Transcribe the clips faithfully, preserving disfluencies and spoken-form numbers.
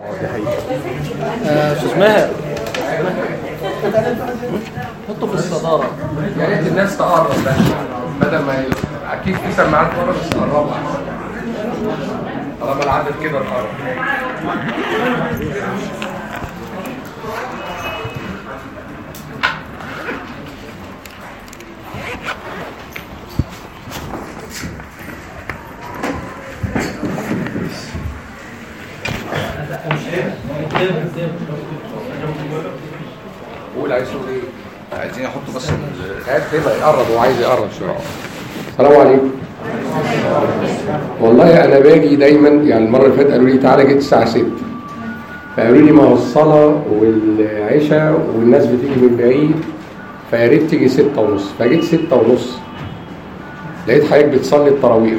دي حقيقة. استاذ ماهر حطه في الصدارة، يا ريت الناس تقرب بس بدل ما ي... اكيد في سماعات بره بس تقربوا طالما العدد كده تقرب. قول عايز تقول ايه؟ عايزين يحطوا بس قاعد كده يقرب وعايز يقرب شويه. السلام عليكم. والله انا باجي دايما، يعني المره اللي فاتت قالوا لي تعالى جيت الساعه ستة، فقالوا لي ما هو الصلاه والعشاء والناس بتيجي من بعيد فيا ريت تيجي ستة ونص، فجيت ستة ونص لقيت حضرتك بتصلي التراويح،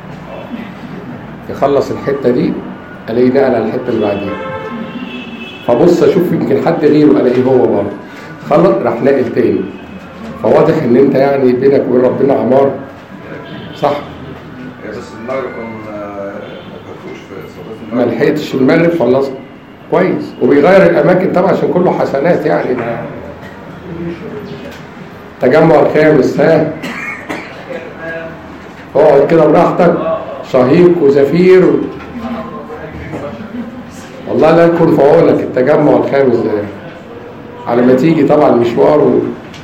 يخلص الحته دي الاقي نقل على الحته اللي بعديها، فبص اشوف يمكن حد غيره الاقيه هو برضه خلص راح ناقل تاني. فواضح ان انت يعني بينك وبين ربنا عمار، صح؟ بس المغرب ما لحقتوش في صلاه ما المغرب، لحقتش المغرب خلصت كويس، وبيغير الاماكن طبعا عشان كله حسنات يعني. تجمع الخامس، ها اقعد كده براحتك، شهيق وزفير و... والله لا يكون في عونك التجمع الخامس ده على ما تيجي طبعا مشوار و...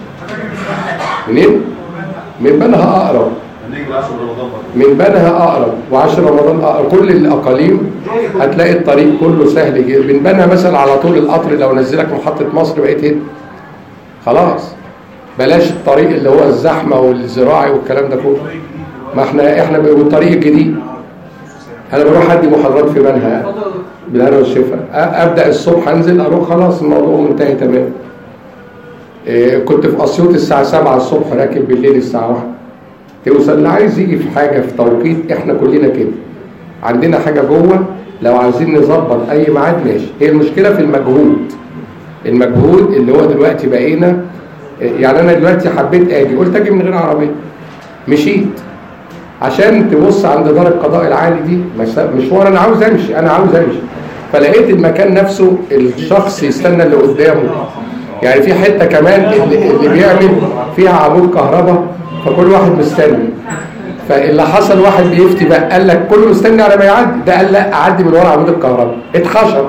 منين؟ من بنها اقرب، من بنها اقرب وعشر رمضان اقرب، كل الاقاليم هتلاقي الطريق كله سهل جدا. من بنها مثلا على طول القطر لو نزلك محطه مصر بقيت هنا خلاص، بلاش الطريق اللي هو الزحمه والزراعي والكلام ده كله. ما احنا احنا بالطريق الجديد انا بروح ادي محاضرات في بنها بالهنا والشفا، ابدا الصبح انزل اروح خلاص الموضوع منتهي تمام. إيه كنت في اسيوط الساعه سبعة الصبح راكب بالليل الساعه واحدة، توصل اللي عايز يجي في حاجه في توقيت. احنا كلنا كده عندنا حاجه جوه، لو عايزين نظبط اي ميعاد ماشي. هي المشكله في المجهود، المجهود اللي هو دلوقتي بقينا. يعني انا دلوقتي حبيت اجي، قلت اجي من غير عربيه، مشيت عشان تبص عند دار القضاء العالي دي مشوار، انا عاوز امشي انا عاوز امشي فلقيت المكان نفسه الشخص يستنى اللي قدامه. يعني في حته كمان اللي, اللي بيعمل فيها عمود كهرباء فكل واحد مستني. فاللي حصل واحد بيفتي بقى قال لك كله مستني على ما يعدي، ده قال لا اعدي من ورا عمود الكهرباء، اتخشب.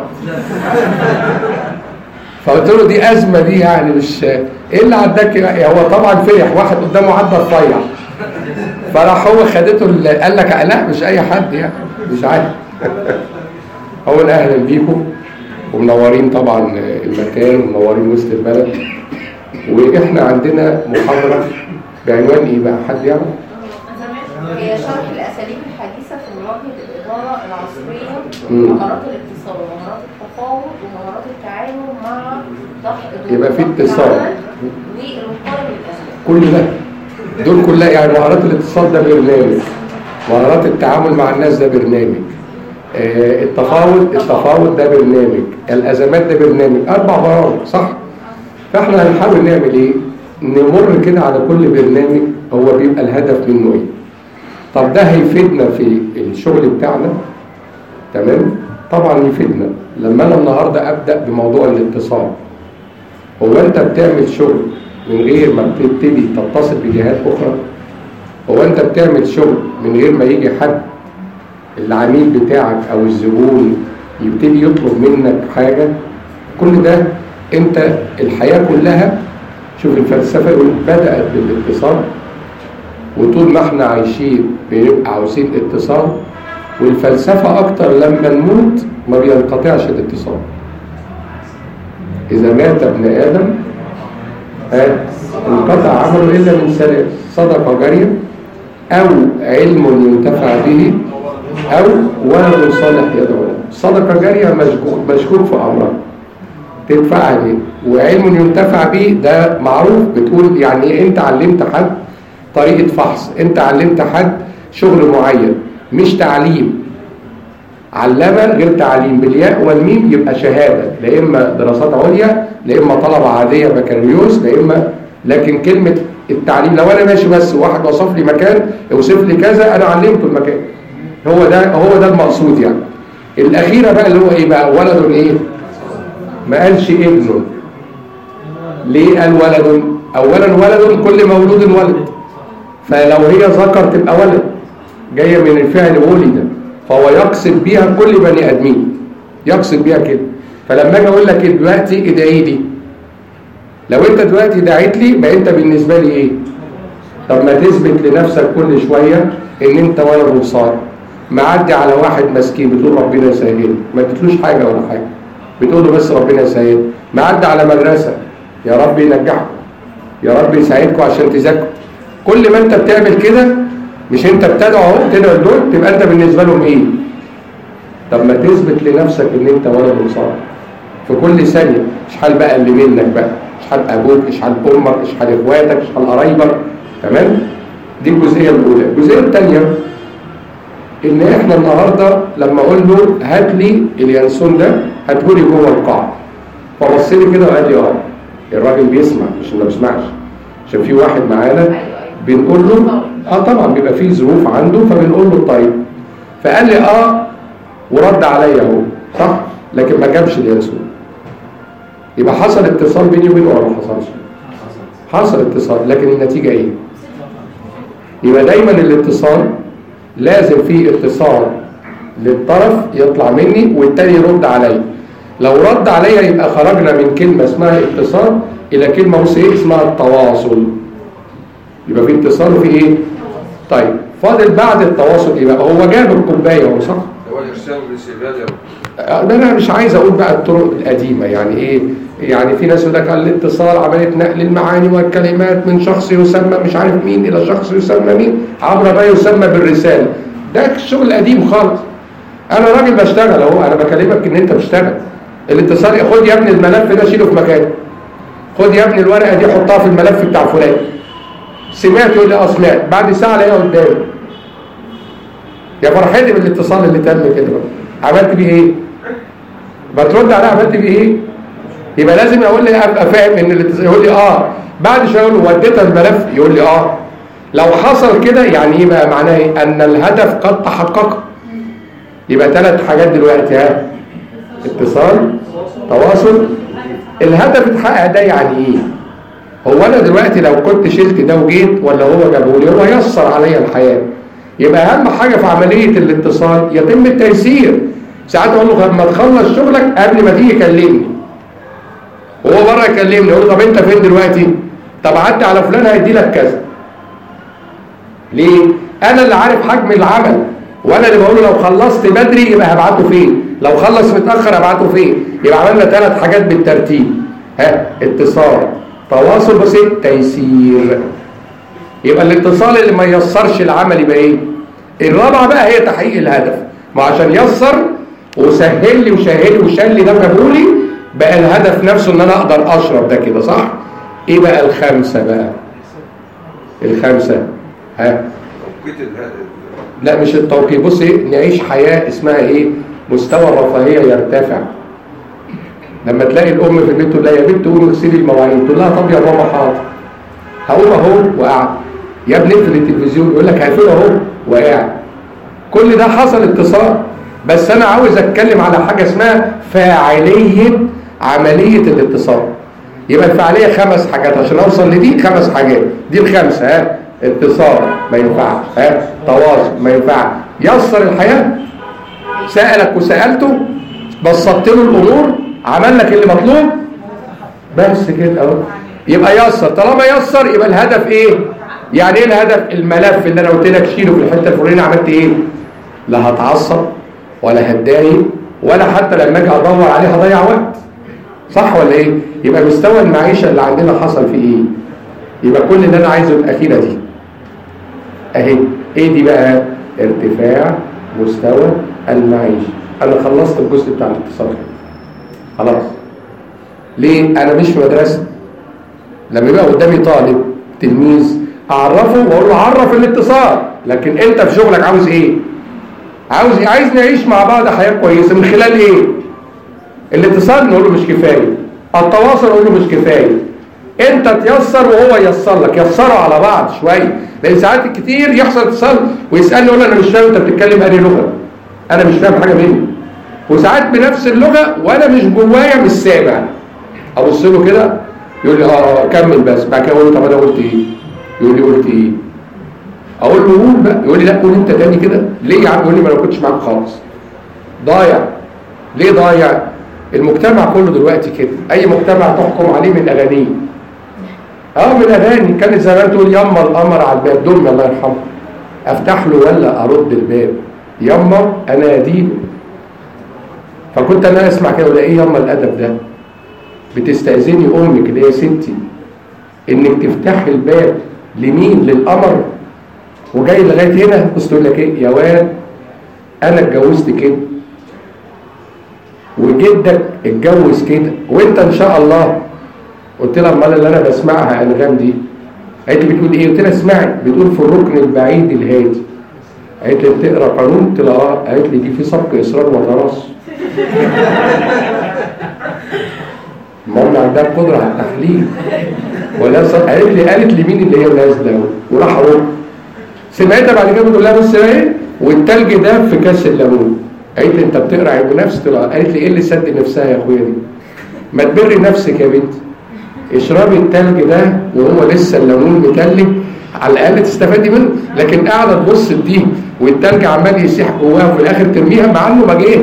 فقلت له دي ازمه دي يعني مش ايه اللي عداك. هو طبعا فرح، واحد قدامه عدى رفيع فراح هو خدته قال لك لا مش اي حد يعني مش عارف. اولا اهلا بيكم ومنورين طبعا المكان ومنورين وسط البلد. واحنا عندنا محاضره بعنوان ايه بقى حد يعرف؟ هي شرح الاساليب الحديثه في مواجهه الاداره العصريه، مهارات الاتصال ومهارات التفاوض ومهارات التعامل مع ضغط يبقى في اتصال والوقايه من الازمات. كل ده دول كلها يعني مهارات الاتصال ده برنامج، مهارات التعامل مع الناس ده برنامج، آه التفاوض التفاوض ده برنامج، الازمات ده برنامج، اربع برامج صح. فاحنا هنحاول نعمل ايه؟ نمر كده على كل برنامج هو بيبقى الهدف منه ايه. طب ده هيفيدنا في الشغل بتاعنا تمام؟ طبعا يفيدنا. لما انا النهارده ابدا بموضوع الاتصال، هو انت بتعمل شغل من غير ما بتبتدي تتصل بجهات اخرى؟ هو انت بتعمل شغل من غير ما يجي حد العميل بتاعك او الزبون يبتدي يطلب منك حاجه؟ كل ده انت الحياه كلها. شوف الفلسفه يقول بدات بالاتصال، وطول ما احنا عايشين بنبقى عاوزين اتصال، والفلسفه اكتر لما نموت ما بينقطعش الاتصال. اذا مات ابن ادم انقطع عمله الا من ثلاث: صدقه جاريه او علم ينتفع به او ولد صالح يدعو له. صدقه جاريه مشكوك في امرها تدفع ليه، وعلم ينتفع به ده معروف. بتقول يعني انت علمت حد طريقه فحص، انت علمت حد شغل معين، مش تعليم. علمه غير تعليم، بالياء والميم يبقى شهاده، لا اما دراسات عليا لا اما طلبه عاديه بكالوريوس لا اما. لكن كلمه التعليم لو انا ماشي بس واحد وصف لي مكان اوصف لي كذا انا علمته المكان، هو ده هو ده المقصود. يعني الاخيره بقى اللي هو ايه بقى؟ ولد ايه؟ ما قالش ابنه. ليه قال ولد؟ اولا ولد كل مولود ولد، فلو هي ذكر تبقى ولد، جايه من الفعل ولد، فهو يقصد بيها كل بني ادمين، يقصد بيها كده. فلما اجي اقول لك دلوقتي ادعي لي، لو انت دلوقتي دعيت لي بقى انت بالنسبه لي ايه؟ طب ما تثبت لنفسك كل شويه ان انت ولد وصار، معدي على واحد مسكين بتقول ربنا يسهل، ما اديتلوش حاجه ولا حاجه، بتقول له بس ربنا يسهل. معدي على مدرسه، يا رب ينجحكم، يا رب يساعدكم عشان تذاكروا. كل ما انت بتعمل كده، مش انت بتدعو اهو تدعو دول، تبقى انت بالنسبه لهم ايه؟ طب ما تثبت لنفسك ان انت ولد وصار في كل ثانيه. اشحال بقى اللي منك بقى، اشحال ابوك، اشحال امك، اشحال اخواتك، اشحال قرايبك. تمام؟ دي الجزئيه الاولى. الجزئيه الثانيه ان احنا النهارده لما اقول له هات لي اليانسون ده، هاته لي جوه القاعه، فبص لي كده وقال لي اه. الراجل بيسمع مش ما بيسمعش، عشان في واحد معانا بنقول له اه طبعا بيبقى فيه ظروف عنده، فبنقول له طيب، فقال لي اه ورد عليا اهو، صح؟ لكن ما جابش اليانسون. يبقى حصل اتصال بيني وبينه ولا ما حصلش؟ حصل اتصال، لكن النتيجه ايه؟ يبقى دايما الاتصال لازم فيه اتصال للطرف يطلع مني والتاني يرد عليا. لو رد عليا يبقى خرجنا من كلمه اسمها اتصال الى كلمه وسيله اسمها التواصل. يبقى في اتصال وفي ايه؟ طيب فاضل بعد التواصل ايه بقى؟ هو جاب الكوبايه اهو، صح؟ هو الارسال والاستقبال. انا مش عايز اقول بقى الطرق القديمه، يعني ايه؟ يعني في ناس يقول لك الاتصال عمليه نقل المعاني والكلمات من شخص يسمى مش عارف مين الى شخص يسمى مين عبر ما يسمى بالرساله. ده الشغل القديم خالص. انا راجل بشتغل اهو، انا بكلمك ان انت بتشتغل. الاتصال خد يا ابني الملف ده شيله في مكانه، خد يا ابني الورقه دي حطها في الملف بتاع فلان. سمعت؟ يقول لي اه سمعت. بعد ساعه الاقيها قدامي. يا فرحتي بالاتصال اللي تم كده بقى. عملت بيه ايه؟ بترد عليه عملت بيه ايه؟ يبقى لازم اقول لي ابقى فاهم ان الاتصال. يقول لي اه. بعد شويه اقول له وديتها الملف، يقول لي اه. لو حصل كده يعني ايه بقى؟ معناه ايه؟ ان الهدف قد تحقق. يبقى ثلاث حاجات دلوقتي، ها؟ اتصال، تواصل. الهدف اتحقق ده يعني ايه؟ هو انا دلوقتي لو كنت شلت ده وجيت ولا هو جابه لي، هو يسر عليا الحياه. يبقى اهم حاجه في عمليه الاتصال يتم التيسير. ساعات اقول له لما تخلص شغلك قبل ما تيجي كلمني، وهو بره يكلمني، اقول له طب انت فين دلوقتي؟ طب عدي على فلان هيدي لك كذا. ليه؟ انا اللي عارف حجم العمل، وانا اللي بقول له لو خلصت بدري يبقى هبعته فين، لو خلص متاخر هبعته فين. يبقى عملنا ثلاث حاجات بالترتيب، ها؟ اتصال، تواصل، بسيط، تيسير. يبقى الاتصال اللي ما ييسرش العمل يبقى ايه؟ الرابعه بقى هي تحقيق الهدف. ما عشان يسر وسهل لي وشهل لي وشال لي ده وجابه لي، بقى الهدف نفسه ان انا اقدر اشرب ده كده، صح؟ ايه بقى الخمسه بقى؟ الخمسه ها؟ توقيت الهدف. لا مش التوقيت. بص ايه؟ نعيش حياه اسمها ايه؟ مستوى الرفاهيه يرتفع. لما تلاقي الام في البيت تقول لها يا بنت قومي اغسلي المواعين، تقول لها طب يا ماما حاضر. هقوم اهو وقاعد. يا ابني اقفل التلفزيون، يقول لك هقفله اهو وقاعد. كل ده حصل اتصال. بس انا عاوز اتكلم على حاجه اسمها فاعليه عمليه الاتصال. يبقى الفاعليه خمس حاجات عشان اوصل لدي، خمس حاجات دي الخمسه. ها؟ اتصال ما ينفعش، ها؟ تواصل ما ينفعش، يسر الحياه، سالك وسالته، بسطت له الامور، عمل لك اللي مطلوب، بس كده اهو. يبقى يسر. طالما يسر يبقى الهدف ايه؟ يعني ايه الهدف؟ الملف اللي انا قلت لك شيله في الحته الفلانيه، عملت ايه؟ لا هتعصب ولا هتضايق ولا حتى لما اجي ادور عليه هضيع وقت، صح ولا ايه؟ يبقى مستوى المعيشه اللي عندنا حصل فيه ايه؟ يبقى كل اللي انا عايزه الاخيره دي اهي. ايه دي بقى؟ ارتفاع مستوى المعيشه. انا خلصت الجزء بتاع الاتصال خلاص. ليه؟ انا مش في مدرسه. لما يبقى قدامي طالب تلميذ اعرفه واقول له عرف الاتصال، لكن انت في شغلك عاوز ايه؟ عاوز ايه؟ عايز نعيش مع بعض حياه كويسه من خلال ايه؟ الاتصال نقول له مش كفايه، التواصل نقول له مش كفايه، انت تيسر وهو ييسر لك، يسروا على بعض شويه. لان ساعات كتير يحصل اتصال ويسالني يقول انا مش فاهم انت بتتكلم انهي لغه، انا مش فاهم حاجه مني. وساعات بنفس اللغه وانا مش جوايا مش سامع، ابص له كده يقول لي اه كمل بس، بعد كده اقول له طب انا قلت ايه؟ يقول لي قلت ايه؟ اقول له قول بقى، يقول لي لا قول انت تاني كده. ليه يا عم؟ يقول لي ما انا كنتش معاك خالص. ضايع. ليه ضايع؟ المجتمع كله دلوقتي كده، اي مجتمع تحكم عليه من اغانيه. اه من اغاني، كانت زمان تقول يما القمر على الباب، دمي الله يرحمه افتح له ولا ارد الباب، يما انا اديله. فكنت انا اسمع كده ولا ايه يما الادب ده؟ بتستأذني امك اللي هي ستي انك تفتحي الباب لمين؟ للقمر؟ وجاي لغايه هنا بص تقول لك ايه؟ يا واد انا اتجوزت كده وجدك اتجوز كده وانت ان شاء الله. قلت لها امال اللي انا بسمعها انغام دي؟ قالت لي بتقول ايه؟ قلت لها اسمعي، بتقول في الركن البعيد الهادي. قالت لي بتقرا قانون؟ قلت لها اه. قالت لي دي في سبق اصرار وتراص. المهم عندها القدره على التحليل ولا صح. قالت لي قالت لي مين اللي هي نازله وراح اروح سمعتها بعد كده بتقول لها بص ايه والتلج ده في كاس الليمون. قالت لي انت بتقرا علم نفس؟ قالت لي ايه اللي سد نفسها يا اخويا دي؟ ما تبري نفسك يا بنتي، اشربي التلج ده وهو لسه الليمون متلج على الاقل تستفادي منه، لكن قاعده تبص دي والتلج عمال يسيح جواها وفي الاخر ترميها مع انه ما جه.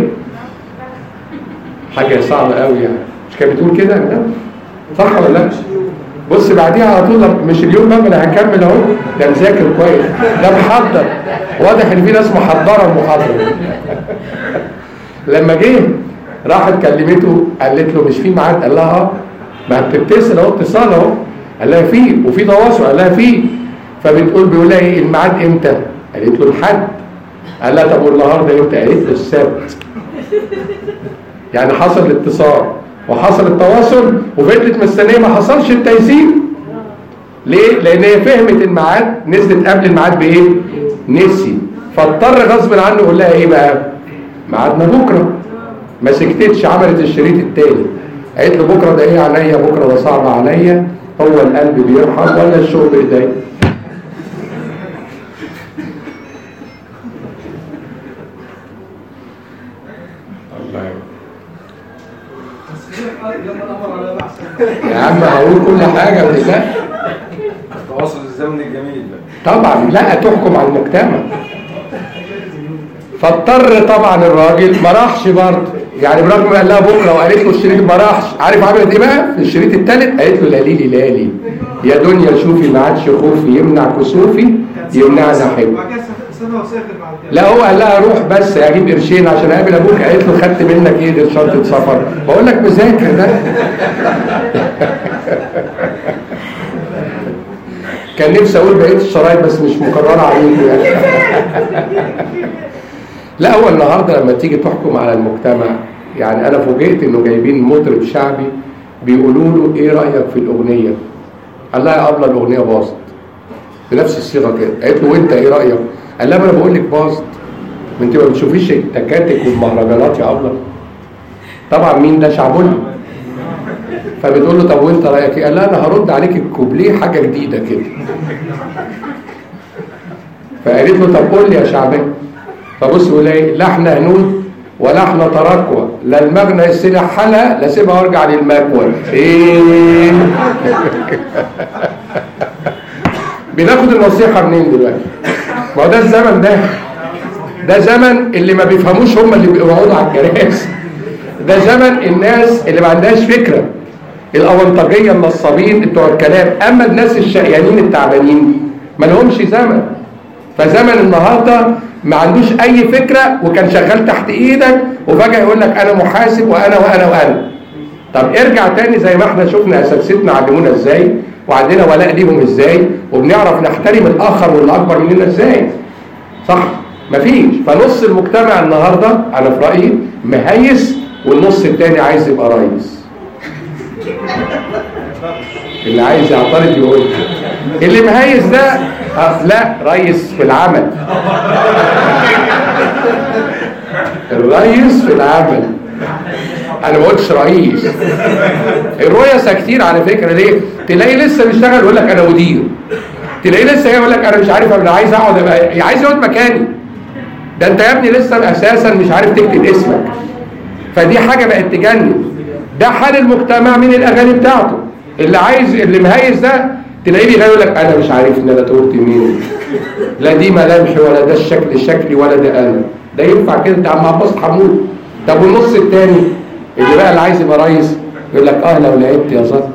حاجه صعبه قوي يعني. مش كانت بتقول كده يا صح ولا لا؟ بص بعديها على طول مش اليوم بقى انا هكمل اهو، ده مذاكر كويس، ده محضر، واضح ان في ناس محضره المحاضره. لما جه راحت كلمته قالت له مش في ميعاد؟ قال لها اه. ما بتتصل اهو اتصال اهو. قال لها في وفي تواصل؟ قال لها في. فبتقول بيقول لها ايه الميعاد امتى؟ قالت له الحد. قال لها طب والنهارده امتى؟ قالت له السبت. يعني حصل الاتصال وحصل التواصل وفضلت مستنيه ما حصلش التيسير. ليه؟ لان هي فهمت الميعاد، نزلت قبل الميعاد بايه؟ نسي، فاضطر غصب عنه يقول لها ايه بقى؟ ميعادنا بكره. ما سكتتش، عملت الشريط التاني. قالت له بكره ده ايه عليا؟ بكره ده صعب عليا، هو القلب بيرحم ولا الشوق بايديا؟ الله يا عم هقول كل حاجه بالله. التواصل الزمني الجميل ده طبعا لا تحكم على المجتمع. فاضطر طبعا الراجل ما راحش برضه، يعني برغم قال لها بكره وقالت له الشريط ما راحش. عارف عملت ايه بقى في الشريط الثالث؟ قالت له لالي لالي يا دنيا شوفي ما عادش خوفي يمنع كسوفي يمنعني احب. لا هو قال لها روح بس اجيب قرشين عشان اقابل ابوك. قالت له خدت منك ايه؟ دي شنطه سفر. بقول لك مذاكر ده. كان نفسي اقول بقيه الشرايط بس مش مكرره عليكم يعني. لا هو النهارده لما تيجي تحكم على المجتمع، يعني انا فوجئت انه جايبين مطرب شعبي بيقولوا له ايه رايك في الاغنيه؟ قال لها يا ابله الاغنيه باظت بنفس الصيغه كده. قالت له وانت ايه رايك؟ قال لها ما انا بقول لك باظت، ما انت ما بتشوفيش التكاتك والمهرجانات يا ابله. طبعا مين ده؟ شعبنا. فبتقول له طب وانت رايك ايه؟ قال لها انا هرد عليك الكوبليه حاجه جديده كده. فقالت له طب قول لي يا شعبان. فبص يقول ايه؟ لا احنا هنود ولا احنا تراكوة، لا المغنى يسيلها حالها لا سيبها وارجع للمكوى. ايه؟ بناخد النصيحه منين دلوقتي؟ ما هو ده الزمن ده. ده زمن اللي ما بيفهموش هم اللي بيقعدوا على الكراسي. ده زمن الناس اللي ما عندهاش فكره، الاونطاجيه النصابين بتوع الكلام. اما الناس الشقيانين التعبانين ما لهمش زمن. فزمن النهارده ما عندوش اي فكره وكان شغال تحت ايدك وفجاه يقول لك انا محاسب وانا وانا وانا. طب ارجع تاني زي ما احنا شفنا اساتذتنا علمونا ازاي وعندنا ولاء ليهم ازاي وبنعرف نحترم الاخر واللي اكبر مننا ازاي. صح؟ مفيش. فنص المجتمع النهارده انا في رايي مهيس والنص التاني عايز يبقى رئيس. اللي عايز يعترض يقول اللي مهيس ده أه لا رئيس في العمل. الرئيس في العمل. انا ما قلتش رئيس. الرؤساء كتير على فكره. ليه؟ تلاقي لسه بيشتغل يقول لك انا مدير، تلاقي لسه يقول لك انا مش عارف انا عايز اقعد ابقى عايز اقعد مكاني. ده انت يا ابني لسه اساسا مش عارف تكتب اسمك. فدي حاجه بقت تجنن. ده حال المجتمع من الاغاني بتاعته. اللي عايز اللي مهيز ده تلاقيه بيغني يقول لك انا مش عارفني انا تقولت مين، لا دي ملامحي ولا ده الشكل شكلي ولا ده انا. ده ينفع كده؟ ده عم عباس حمود. طب والنص الثاني اللي بقى اللي عايز يبقى رئيس يقول لك اه لو لعبت يا زهر.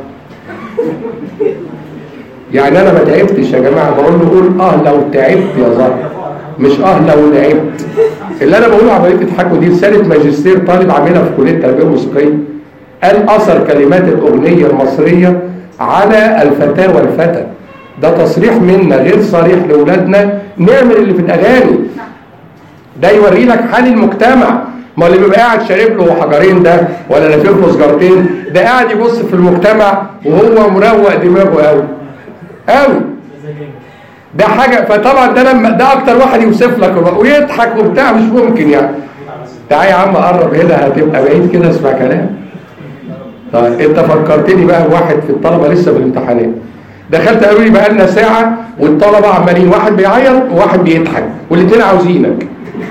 يعني انا ما تعبتش يا جماعه، بقول له قول اه لو تعبت يا زهر، مش اه لو لعبت. اللي انا بقوله عمليه تضحكوا دي رساله ماجستير طالب عاملها في كليه التربيه الموسيقيه. قال اثر كلمات الاغنيه المصريه على الفتاه والفتى. ده تصريح منا غير صريح لاولادنا نعمل اللي في الاغاني. ده يوري لك حال المجتمع. ما اللي بيبقى قاعد شارب له حجرين ده ولا لافف له سجارتين ده قاعد يبص في المجتمع وهو مروق دماغه قوي قوي. ده حاجه. فطبعا ده لما ده اكتر واحد يوصف لك ويضحك وبتاع مش ممكن يعني. تعالى يا عم قرب هنا هتبقى بعيد كده اسمع كلام. طيب انت فكرتني بقى بواحد في الطلبه لسه في الامتحانات. دخلت قالوا لي بقى لنا ساعه والطلبه عمالين واحد بيعيط وواحد بيضحك والاثنين عاوزينك.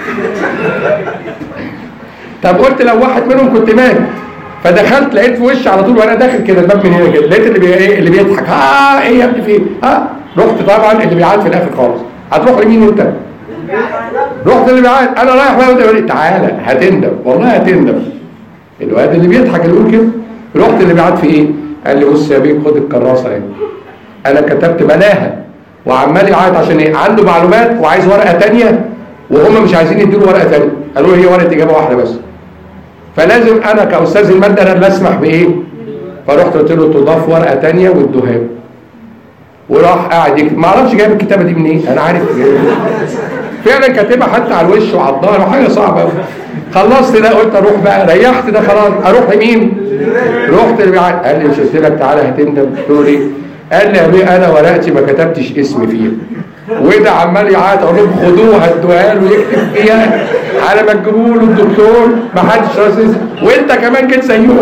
طب قلت لو واحد منهم كنت مالي. فدخلت لقيت في وشي على طول وانا داخل كده الباب من هنا كده لقيت اللي بي ايه اللي بيضحك. اه ايه يا ابني في اه رحت طبعا اللي بيعاد في الاخر خالص. هتروح لمين انت؟ رحت اللي بيعاد. انا رايح بقى وانت بقول تعالى هتندم والله هتندم. الواد اللي بيضحك اللي يقول كده. رحت اللي بيعاد في ايه؟ قال لي بص يا بيه خد الكراسه اهي. انا كتبت مناهج وعمال يعيط عشان ايه؟ عنده معلومات وعايز ورقه ثانيه وهم مش عايزين يديله ورقه ثانيه. قالوا لي هي ورقه اجابه واحده بس. فلازم انا كاستاذ الماده انا اللي اسمح بايه؟ فرحت قلت له تضاف ورقه ثانيه وادوها له. وراح قاعد يكتب. ما اعرفش جايب الكتابه دي منين؟ انا عارف فعلا كاتبها حتى على الوش وعلى الظهر وحاجه صعبه قوي. خلصت ده قلت اروح بقى ريحت ده خلاص اروح لمين؟ رحت اللي بيعاد. قال لي مش قلت لك تعالى هتندم؟ قلت له ليه؟ قال لي يا بيه انا ورقتي ما كتبتش اسمي فيها. وده عمال يعاد اقول لهم خدوها ادوها له يكتب فيها على ما تجيبوا له الدكتور ما حدش راسس وانت كمان كده زيهم.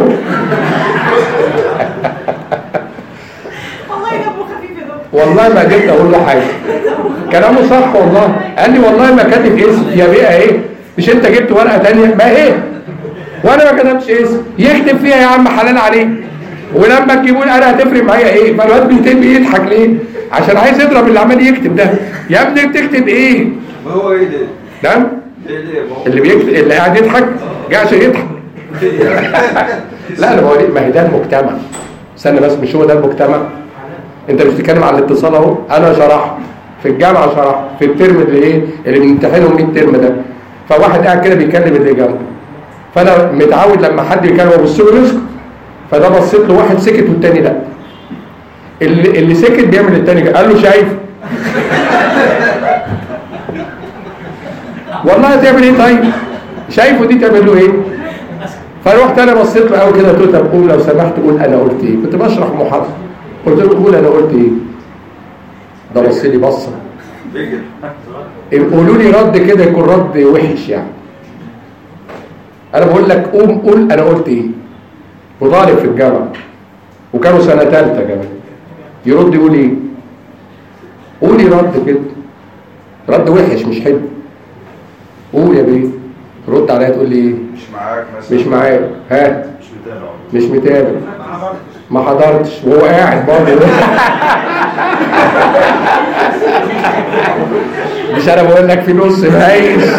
والله دمه خفيف يا دكتور. والله ما قدرت اقول له حاجه. كلامه صح والله. قال لي والله ما كاتب اسم يا بيه اهي. مش انت جبت ورقه ثانيه؟ ما اهي. وانا ما كتبتش اسم. يكتب فيها يا عم حلال عليك. ولما تجيبوا لي انا هتفرق معايا ايه؟ فالواد بيتم يضحك ليه؟ عشان عايز يضرب اللي عمال يكتب ده. يا ابني بتكتب ايه؟ ما هو ايه ده؟ نعم؟ ليه ليه؟ اللي بيكتب اللي قاعد يضحك جه عشان يضحك. لا انا بقول ما هي ده المجتمع. استنى بس مش هو ده المجتمع؟ انت مش بتتكلم عن الاتصال اهو. انا شرحت في الجامعه شرحت في الترم اللي ايه؟ اللي بنمتحنهم مية ترم ده. فواحد قاعد كده بيكلم اللي جنبه. فانا متعود لما حد بيكلم ابص له يسكت. فده بصيت له واحد سكت والتاني لا. اللي اللي سكت بيعمل التاني كده. قال له شايف؟ والله تعمل ايه طيب؟ شايفه دي تعمل له ايه؟ فروحت انا بصيت له قوي كده قلت له طب قول لو سمحت قول انا قلت ايه؟ كنت بشرح محاضره. قلت له قول انا قلت ايه؟ ده بص لي بصه. قولوا لي رد كده يكون رد وحش يعني. انا بقول لك قوم قول انا قلت ايه؟ وطالب في الجامعه وكانوا سنه ثالثه كمان. يرد يقول ايه؟ قولي رد كده. رد وحش مش حلو. قول يا بيه. رد عليا تقول لي ايه؟ مش معاك مثلا. مش معاك. ها؟ مش متابع. مش متابع. ما حضرتش وهو قاعد برضه. مش انا بقول لك في نص مهيس.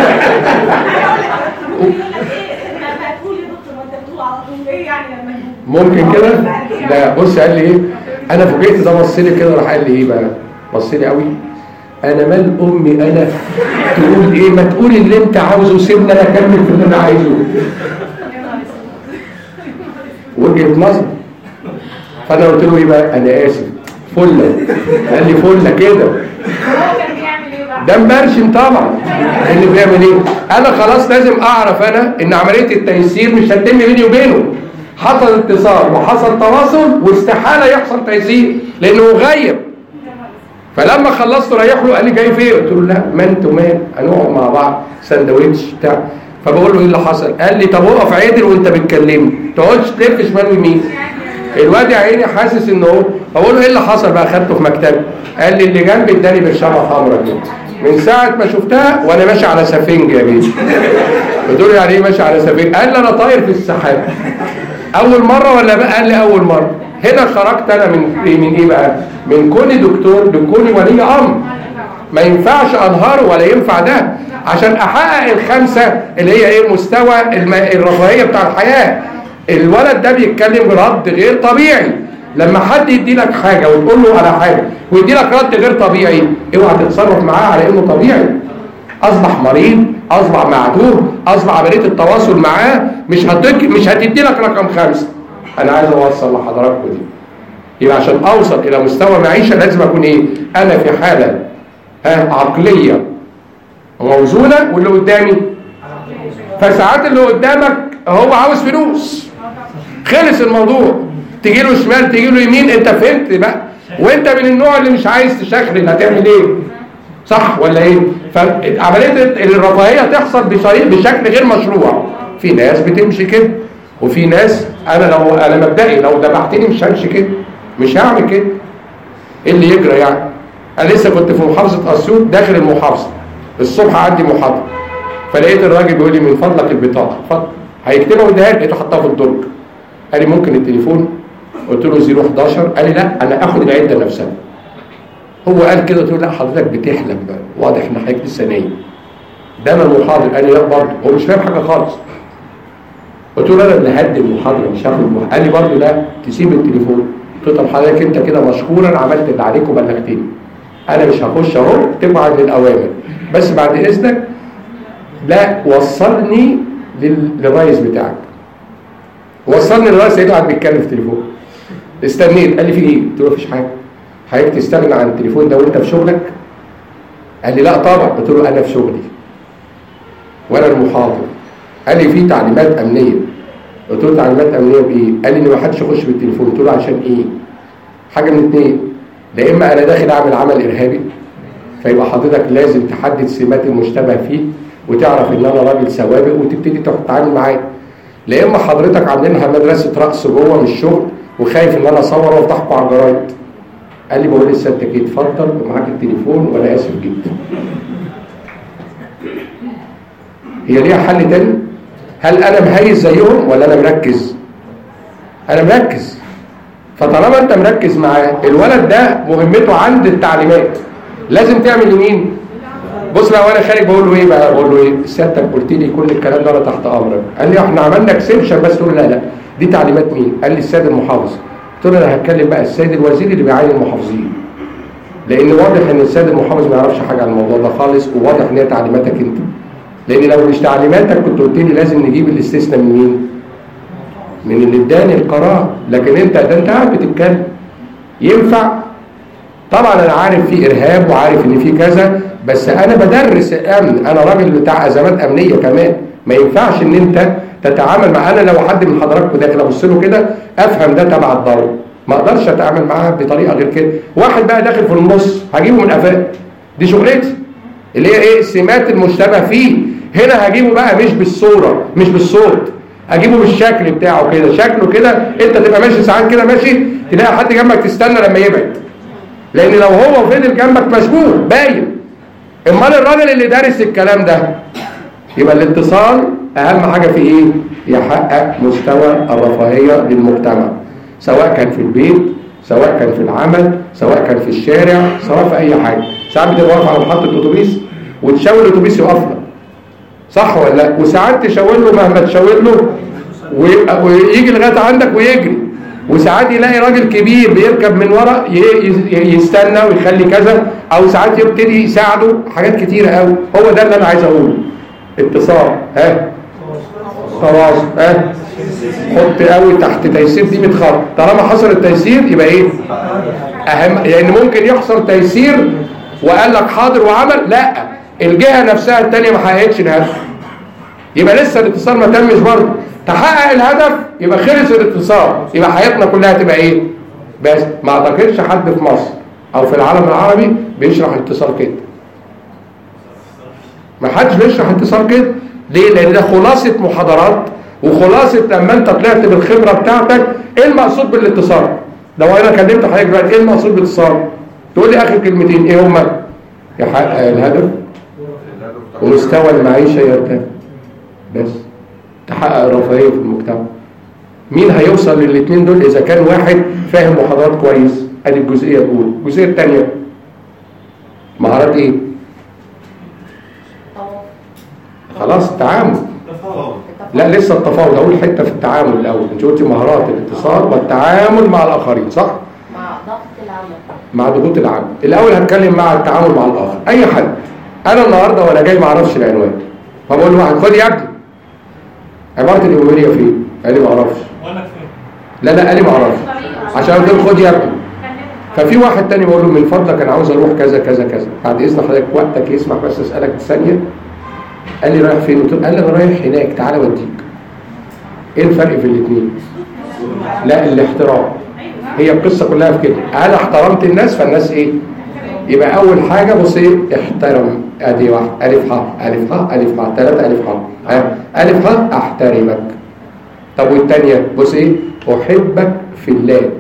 ممكن كده؟ لا بص قال لي ايه؟ انا فوجئت ده بص لي كده راح قال لي ايه بقى؟ بص لي قوي. انا مال امي انا تقول ايه؟ ما تقول اللي انت عاوزه سيبني انا اكمل في اللي انا عايزه. وجهه نظر. فانا قلت له ايه بقى؟ انا اسف فله. قال لي فله كده. هو كان بيعمل ايه بقى؟ ده مبرشم طبعا. اللي بيعمل ايه؟ انا خلاص لازم اعرف انا ان عمليه التيسير مش هتتم بيني وبينه. حصل اتصال وحصل تواصل واستحاله يحصل تيسير لانه غيب. فلما خلصت رايح له قال لي جاي فين؟ قلت له لا ما انتوا مان هنقعد مع بعض سندوتش بتاع. فبقول له ايه اللي حصل؟ قال لي طب اقف عدل وانت بتكلمني ما تقعدش تلف شمال ويمين. الواد يا عيني حاسس ان هو. فبقول له ايه اللي حصل بقى؟ خدته في مكتبي. قال لي اللي جنبي اداني برشامه حمراء كده. من ساعه ما شفتها وانا ماشي على سفنج يا بيه. قلت له يعني ايه ماشي على سفنج؟ قال لي انا طاير في السحاب. اول مره ولا بقى؟ قال لي اول مره. هنا خرجت انا من من ايه بقى؟ من كوني دكتور لكوني ولي امر. ما ينفعش انهار ولا ينفع ده عشان احقق الخمسه اللي هي ايه؟ مستوى الرفاهيه بتاع الحياه. الولد ده بيتكلم برد غير طبيعي. لما حد يدي لك حاجه وتقول له على حاجه ويدي لك رد غير طبيعي، اوعى تتصرف معاه على انه طبيعي. اصبح مريض، اصبح معتوه، اصبح عمليه التواصل معاه مش هتك... مش هتدي لك رقم خمسه. انا عايز اوصل لحضراتكم دي. يبقى عشان اوصل الى مستوى معيشه لازم اكون ايه؟ انا في حاله ها عقليه موزونه واللي قدامي. فساعات اللي قدامك هو عاوز فلوس، خلص الموضوع. تجي له شمال تجي له يمين، انت فهمت بقى. وانت من النوع اللي مش عايز تشخلل، هتعمل ايه؟ صح ولا ايه؟ فعمليه الرفاهيه تحصل بشكل غير مشروع. في ناس بتمشي كده وفي ناس انا لو انا مبدئي لو دبحتني مش همشي كده، مش هعمل كده. ايه اللي يجرى يعني؟ انا لسه كنت في محافظه اسيوط داخل المحافظه الصبح عندي محاضره، فلقيت الراجل بيقول لي من فضلك البطاقه. اتفضل. هيكتبها واديها لي، لقيته حطها في الدرج. قال لي ممكن التليفون؟ قلت له صفر واحد واحد. قال لي لا انا اخد العده نفسها. هو قال كده. قلت له لا حضرتك بتحلم بقى، واضح ان حضرتك لسه نايم. ده انا المحاضر. قال لي لا برضه هو مش فاهم حاجه خالص. قلت له انا اللي هدي المحاضره مش هاخد المحاضره. قال لي برضه لا تسيب التليفون. قلت له طب حضرتك انت كده مشكورا عملت اللي عليك وبلغتني. انا مش هخش اهو تبعد للاوامر، بس بعد اذنك لا وصلني للرئيس بتاعك. وصلني للرئيس لقيته قاعد بيتكلم في التليفون. استنيت. قال لي في ايه؟ قلت له مفيش حاجه. حضرتك تستغنى عن التليفون ده وانت في شغلك؟ قال لي لا طبعا. قلت له انا في شغلي وانا المحاضر. قال لي في تعليمات امنيه. قلت له تعليمات امنيه بايه؟ قال لي ان ما حدش يخش بالتليفون. قلت له عشان ايه؟ حاجه من اتنين، لا اما انا داخل اعمل عمل ارهابي فيبقى حضرتك لازم تحدد سمات المشتبه فيه وتعرف ان انا راجل سوابق وتبتدي تتعامل معاه، لا اما حضرتك عاملينها مدرسه رقص جوه من الشغل وخايف ان انا اصور وافتحكم على الجرايد. قال لي بقول لسه انت كده اتفضل ومعاك التليفون وانا اسف جدا. هي ليها حل تاني؟ هل انا مهيز زيهم ولا انا مركز؟ انا مركز. فطالما انت مركز معاه، الولد ده مهمته عند التعليمات لازم تعمل يمين. بص بقى وانا خارج بقول له ايه بقى؟ بقول له ايه؟ سيادتك قلت لي كل الكلام ده انا تحت امرك. قال لي احنا عملنا اكسبشن بس. تقول لا لا دي تعليمات مين؟ قال لي السيد المحافظ. قلت له انا هتكلم بقى السيد الوزير اللي بيعين المحافظين، لان واضح ان السيد المحافظ ما يعرفش حاجه عن الموضوع ده خالص، وواضح ان هي تعليماتك انت. لان لو مش تعليماتك كنت قلت لي لازم نجيب الاستثناء من مين؟ من اللي اداني القرار. لكن انت ده انت قاعد بتتكلم. ينفع؟ طبعا انا عارف في ارهاب وعارف ان في كذا، بس انا بدرس امن، انا راجل بتاع ازمات امنيه كمان. ما ينفعش ان انت تتعامل مع، انا لو حد من حضراتكم داخل ابص له كده افهم ده تبع الدوله، ما اقدرش اتعامل معاه بطريقه غير كده. واحد بقى داخل في النص هجيبه من قفاه، دي شغلتي اللي هي ايه؟ السمات المشتبه فيه. هنا هجيبه بقى مش بالصوره مش بالصوت، اجيبه بالشكل بتاعه كده، شكله كده. انت تبقى ماشي ساعات كده ماشي تلاقي حد جنبك تستنى لما يبعد، لان لو هو فضل جنبك مشغول باين. امال الراجل اللي دارس الكلام ده يبقى الاتصال اهم حاجه في ايه؟ يحقق مستوى الرفاهيه للمجتمع، سواء كان في البيت، سواء كان في العمل، سواء كان في الشارع، سواء في اي حاجه. ساعات بتبقى واقف على محطه اتوبيس وتشاور الاتوبيس يقف لك، صح ولا لا؟ وساعات تشاور له مهما تشاور له ويجي لغايه عندك ويجري. وساعات يلاقي راجل كبير بيركب من ورا يستنى ويخلي كذا، او ساعات يبتدي يساعده. حاجات كتيره قوي. هو ده اللي انا عايز اقوله. اتصال، ها تواصل، ها حط قوي تحت تيسير دي مية خط. طالما حصل التيسير يبقى ايه اهم؟ لان يعني ممكن يحصل تيسير وقال لك حاضر وعمل، لا الجهه نفسها الثانيه ما حققتش الهدف، يبقى لسه الاتصال ما تمش برضه. تحقق الهدف يبقى خلص الاتصال، يبقى حياتنا كلها تبقى ايه؟ بس ما اعتقدش حد في مصر او في العالم العربي بيشرح الاتصال كده. ما حدش بيشرح الاتصال كده. ليه؟ لان ده خلاصه محاضرات وخلاصه لما انت طلعت بالخبره بتاعتك ايه المقصود بالاتصال. لو انا كلمت حضرتك دلوقتي ايه المقصود بالاتصال؟ تقول لي اخر كلمتين ايه هما؟ يحقق الهدف ومستوى المعيشة يرتفع، بس تحقق الرفاهية في المجتمع. مين هيوصل للاثنين دول؟ إذا كان واحد فاهم محاضرات كويس، ادي الجزئية الأولى. الجزئية الثانية مهارات ايه؟ خلاص التعامل. لا لسه التفاوض، اقول حته في التعامل الاول. انت قلتي مهارات الاتصال والتعامل مع الاخرين، صح؟ مع ضغط العمل. مع ضغوط العمل. الاول هتكلم مع التعامل مع الاخر. اي حد انا النهارده وانا جاي ما اعرفش العنوان، فبقول له واحد خد يا ابني عباره اليوميه فين؟ قال لي ما اعرفش. لا لا قال لي ما اعرفش، عشان قلت له خد يا ابني. ففي واحد تاني بقول له من فضلك انا عاوز اروح كذا كذا كذا، بعد اذن حضرتك وقتك يسمح بس اسالك ثانيه. قال لي رايح فين؟ قلت له قال لي انا رايح هناك تعالى اوديك. ايه الفرق في الاثنين؟ لا الاحترام. هي القصه كلها في كده، انا احترمت الناس فالناس ايه؟ يبقى اول حاجه بص ايه؟ احترم. ادي واحد الف ح الف ح الف ح ثلاثه الف ح الف ح احترمك. طب والثانيه بص ايه؟ احبك في الله،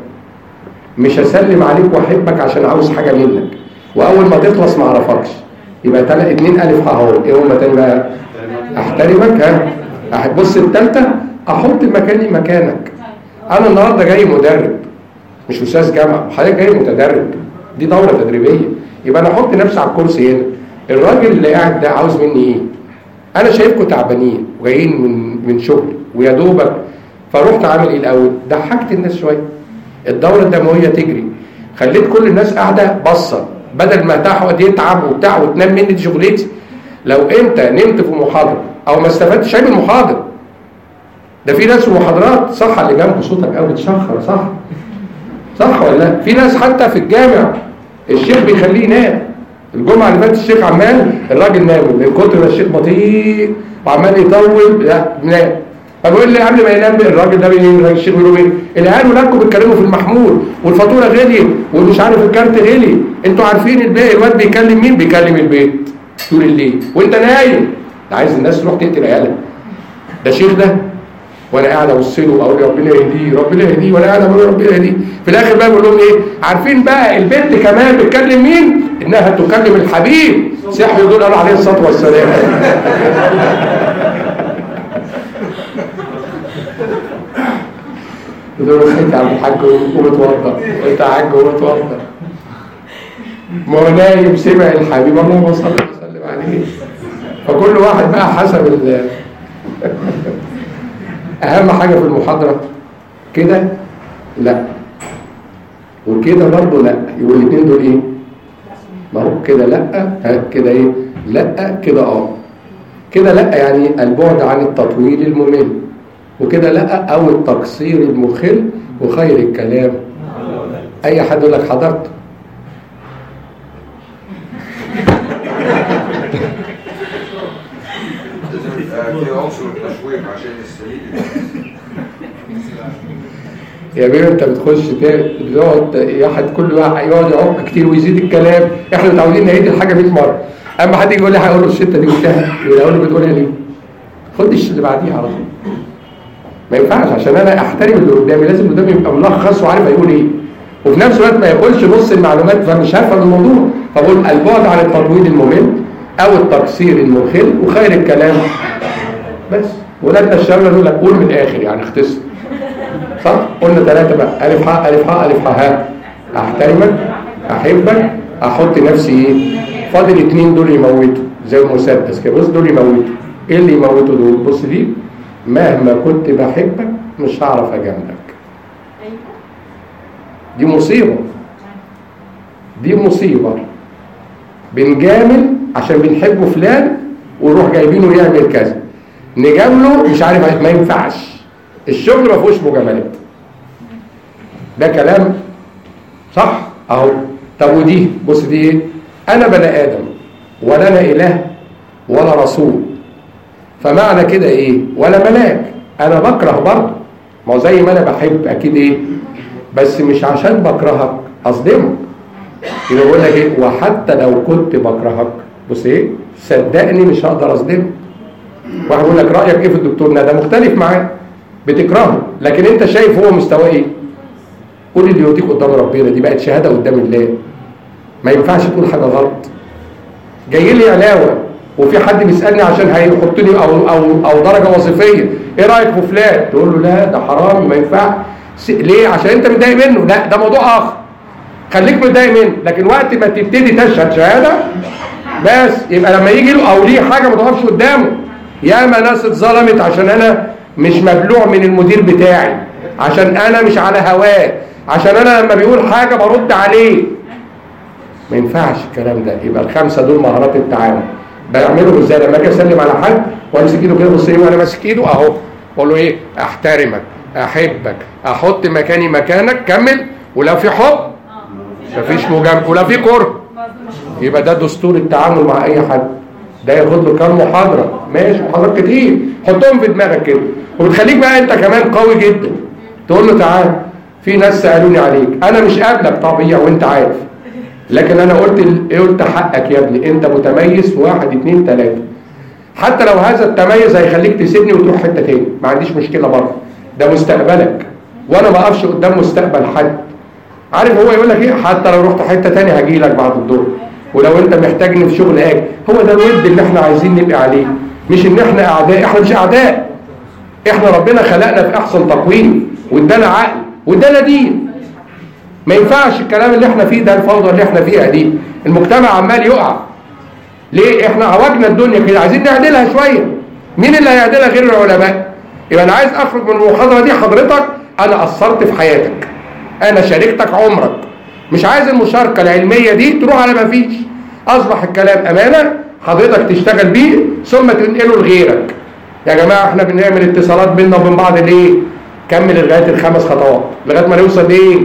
مش هسلم عليك واحبك عشان عاوز حاجه منك واول ما تخلص ما اعرفكش. يبقى تلاقي اتنين الف ح اهو. ايه هما تاني بقى؟ احترمك. ها بص الثالثه احط مكاني مكانك. انا النهارده جاي مدرب مش استاذ جامعه، حضرتك جاي متدرب، دي دوره تدريبيه. يبقى انا احط نفسي على الكرسي هنا. الراجل اللي قاعد ده عاوز مني ايه؟ انا شايفكم تعبانين وجايين من من شغل ويا دوبك، فروحت عامل ايه الاول؟ ضحكت الناس شويه، الدوره الدمويه تجري، خليت كل الناس قاعده باصه بدل ما تقعد يتعب وبتاع وتنام مني دي شغلتي. لو انت نمت في محاضره او ما استفدتش عيب المحاضر ده. في ناس في محاضرات صح اللي جنبه صوتك قوي بتشخر، صح صح ولا لا؟ في ناس حتى في الجامع الشيخ بيخليه ينام. الجمعه اللي فاتت الشيخ عمال الراجل نام من كتر ما الشيخ بطيء وعمال يطول، لا نام. فبقول لي قبل ما ينام الراجل ده الشيخ بيقول له ايه؟ العيال ولادكم بيتكلموا في المحمول والفاتوره غليت ومش عارف الكارت غلي، انتوا عارفين الباقي الواد بيكلم مين؟ بيكلم البيت طول الليل وانت نايم. ده عايز الناس تروح تقتل عيالها. ده شيخ ده وانا قاعد ابص له واقول ربنا يهديه ربنا يهديه وانا قاعد اقول ربنا يهديه. في الاخر بقى بقول لهم ايه؟ عارفين بقى البنت كمان بتكلم مين؟ انها تكلم الحبيب صح يقول الله عليه الصلاه والسلام. دول انت يا عم الحاج ومتوضا، انت يا حاج ومتوضا. ما هو نايم سمع الحبيب اللهم صل وسلم عليه. فكل واحد بقى حسب ال اهم حاجه في المحاضره كده لا وكده برضه لا. يبقوا الاثنين دول ايه؟ ما هو كده لا، ها كده ايه؟ لا كده اه. كده لا يعني البعد عن التطويل الممل، وكده لا او التقصير المخل وخير الكلام. اي حد يقول لك حضرت في عنصر التشويق عشان السليم. يا بيه انت بتخش تقعد يا حد كل واحد يقعد يعق كتير ويزيد الكلام. احنا متعودين نعيد الحاجه مية مره. اما حد يجي يقول لي هقول له الشته دي قلتها، يقول له بتقولها ليه؟ خد اللي بعديها على طول. ما ينفعش عشان انا احترم اللي قدامي، لازم اللي قدامي يبقى ملخص وعارف هيقول ايه، وفي نفس الوقت ما يقولش نص المعلومات فمش هفهم الموضوع. فبقول البعد عن التطويل الممل او التقصير المخل وخير الكلام بس. ولادنا الشباب يقول لك قول من الاخر يعني اختصر، صح؟ قلنا ثلاثه بقى الف حاء الف حاء الف حاء ها. احترمك، احبك، احط نفسي ايه؟ فاضل اثنين دول يموتوا زي المسدس كده. بص دول يموتوا. ايه اللي يموتوا دول؟ بص دي مهما كنت بحبك مش هعرف اجاملك. دي مصيبه، دي مصيبه. بنجامل عشان بنحبه فلان ونروح جايبينه يعمل كذا، نجامله مش عارف، ما ينفعش. الشغل ما فيهوش مجاملات. ده كلام صح اهو. طب ودي بص دي ايه؟ انا بني ادم ولا انا اله ولا رسول، فمعنى كده ايه؟ ولا ملاك. انا بكره برضه، ما هو زي ما انا بحب اكيد ايه، بس مش عشان بكرهك اصدمك. يبقى بقول لك ايه؟ وحتى لو كنت بكرهك بص ايه؟ صدقني مش هقدر اصدمك. واحد يقول لك رايك ايه في الدكتور ده؟ مختلف معاه، بتكرهه لكن انت شايف هو مستواه ايه؟ قول اللي يوديك قدام ربنا، دي بقت شهاده قدام الله. ما ينفعش تقول حاجه غلط. جاي لي علاوه وفي حد بيسالني عشان هيحطني او او او درجه وظيفيه، ايه رايك في فلان؟ تقول له لا ده حرام ما ينفعش. ليه؟ عشان انت متضايق منه؟ لا ده موضوع اخر، خليك متضايق منه. لكن وقت ما تبتدي تشهد شهاده بس يبقى لما يجي له او ليه حاجه ما تقفش قدامه. ياما ناس اتظلمت عشان انا مش مبلوع من المدير بتاعي، عشان انا مش على هواه، عشان انا لما بيقول حاجه برد عليه. ما ينفعش الكلام ده. يبقى الخمسه دول مهارات التعامل. بعملهم ازاي؟ لما اجي اسلم على حد وامسك ايده كده، بص ايه وانا ماسك ايده اهو، اقول له ايه؟ احترمك، احبك، احط مكاني مكانك، كمل. ولو في حب مفيش مجامله، ولو في كره. يبقى ده دستور التعامل مع اي حد. ده ياخد له كام محاضره؟ ماشي، محاضرات كتير، حطهم في دماغك كده. وبتخليك بقى انت كمان قوي جدا. تقول له تعال، في ناس سالوني عليك، انا مش قابلك طبيعي وانت عارف، لكن انا قلت قلت حقك يا ابني، انت متميز في واحد اتنين تلاته. حتى لو هذا التميز هيخليك تسيبني وتروح حته تاني، ما عنديش مشكله برضه، ده مستقبلك، وانا ما اقفش قدام مستقبل حد. عارف هو يقول لك ايه؟ حتى لو رحت حته تاني هاجي لك بعد الدور، ولو انت محتاجني في شغل اجي. هو ده الود اللي احنا عايزين نبقى عليه، مش ان احنا اعداء. احنا مش اعداء، احنا ربنا خلقنا في احسن تقويم، وادانا عقل، وادانا دين. ما ينفعش الكلام اللي احنا فيه ده، الفوضى اللي احنا فيها دي. المجتمع عمال يقع. ليه؟ احنا عوجنا الدنيا كده، عايزين نعدلها شويه. مين اللي هيعدلها غير العلماء؟ يبقى انا عايز اخرج من المحاضره دي، حضرتك انا قصرت في حياتك، انا شاركتك عمرك، مش عايز المشاركه العلميه دي تروح على ما فيش. اصبح الكلام امانه، حضرتك تشتغل بيه ثم تنقله لغيرك. يا جماعه احنا بنعمل اتصالات بيننا وبين بعض ليه؟ كمل لغايه الخمس خطوات لغايه ما نوصل لايه؟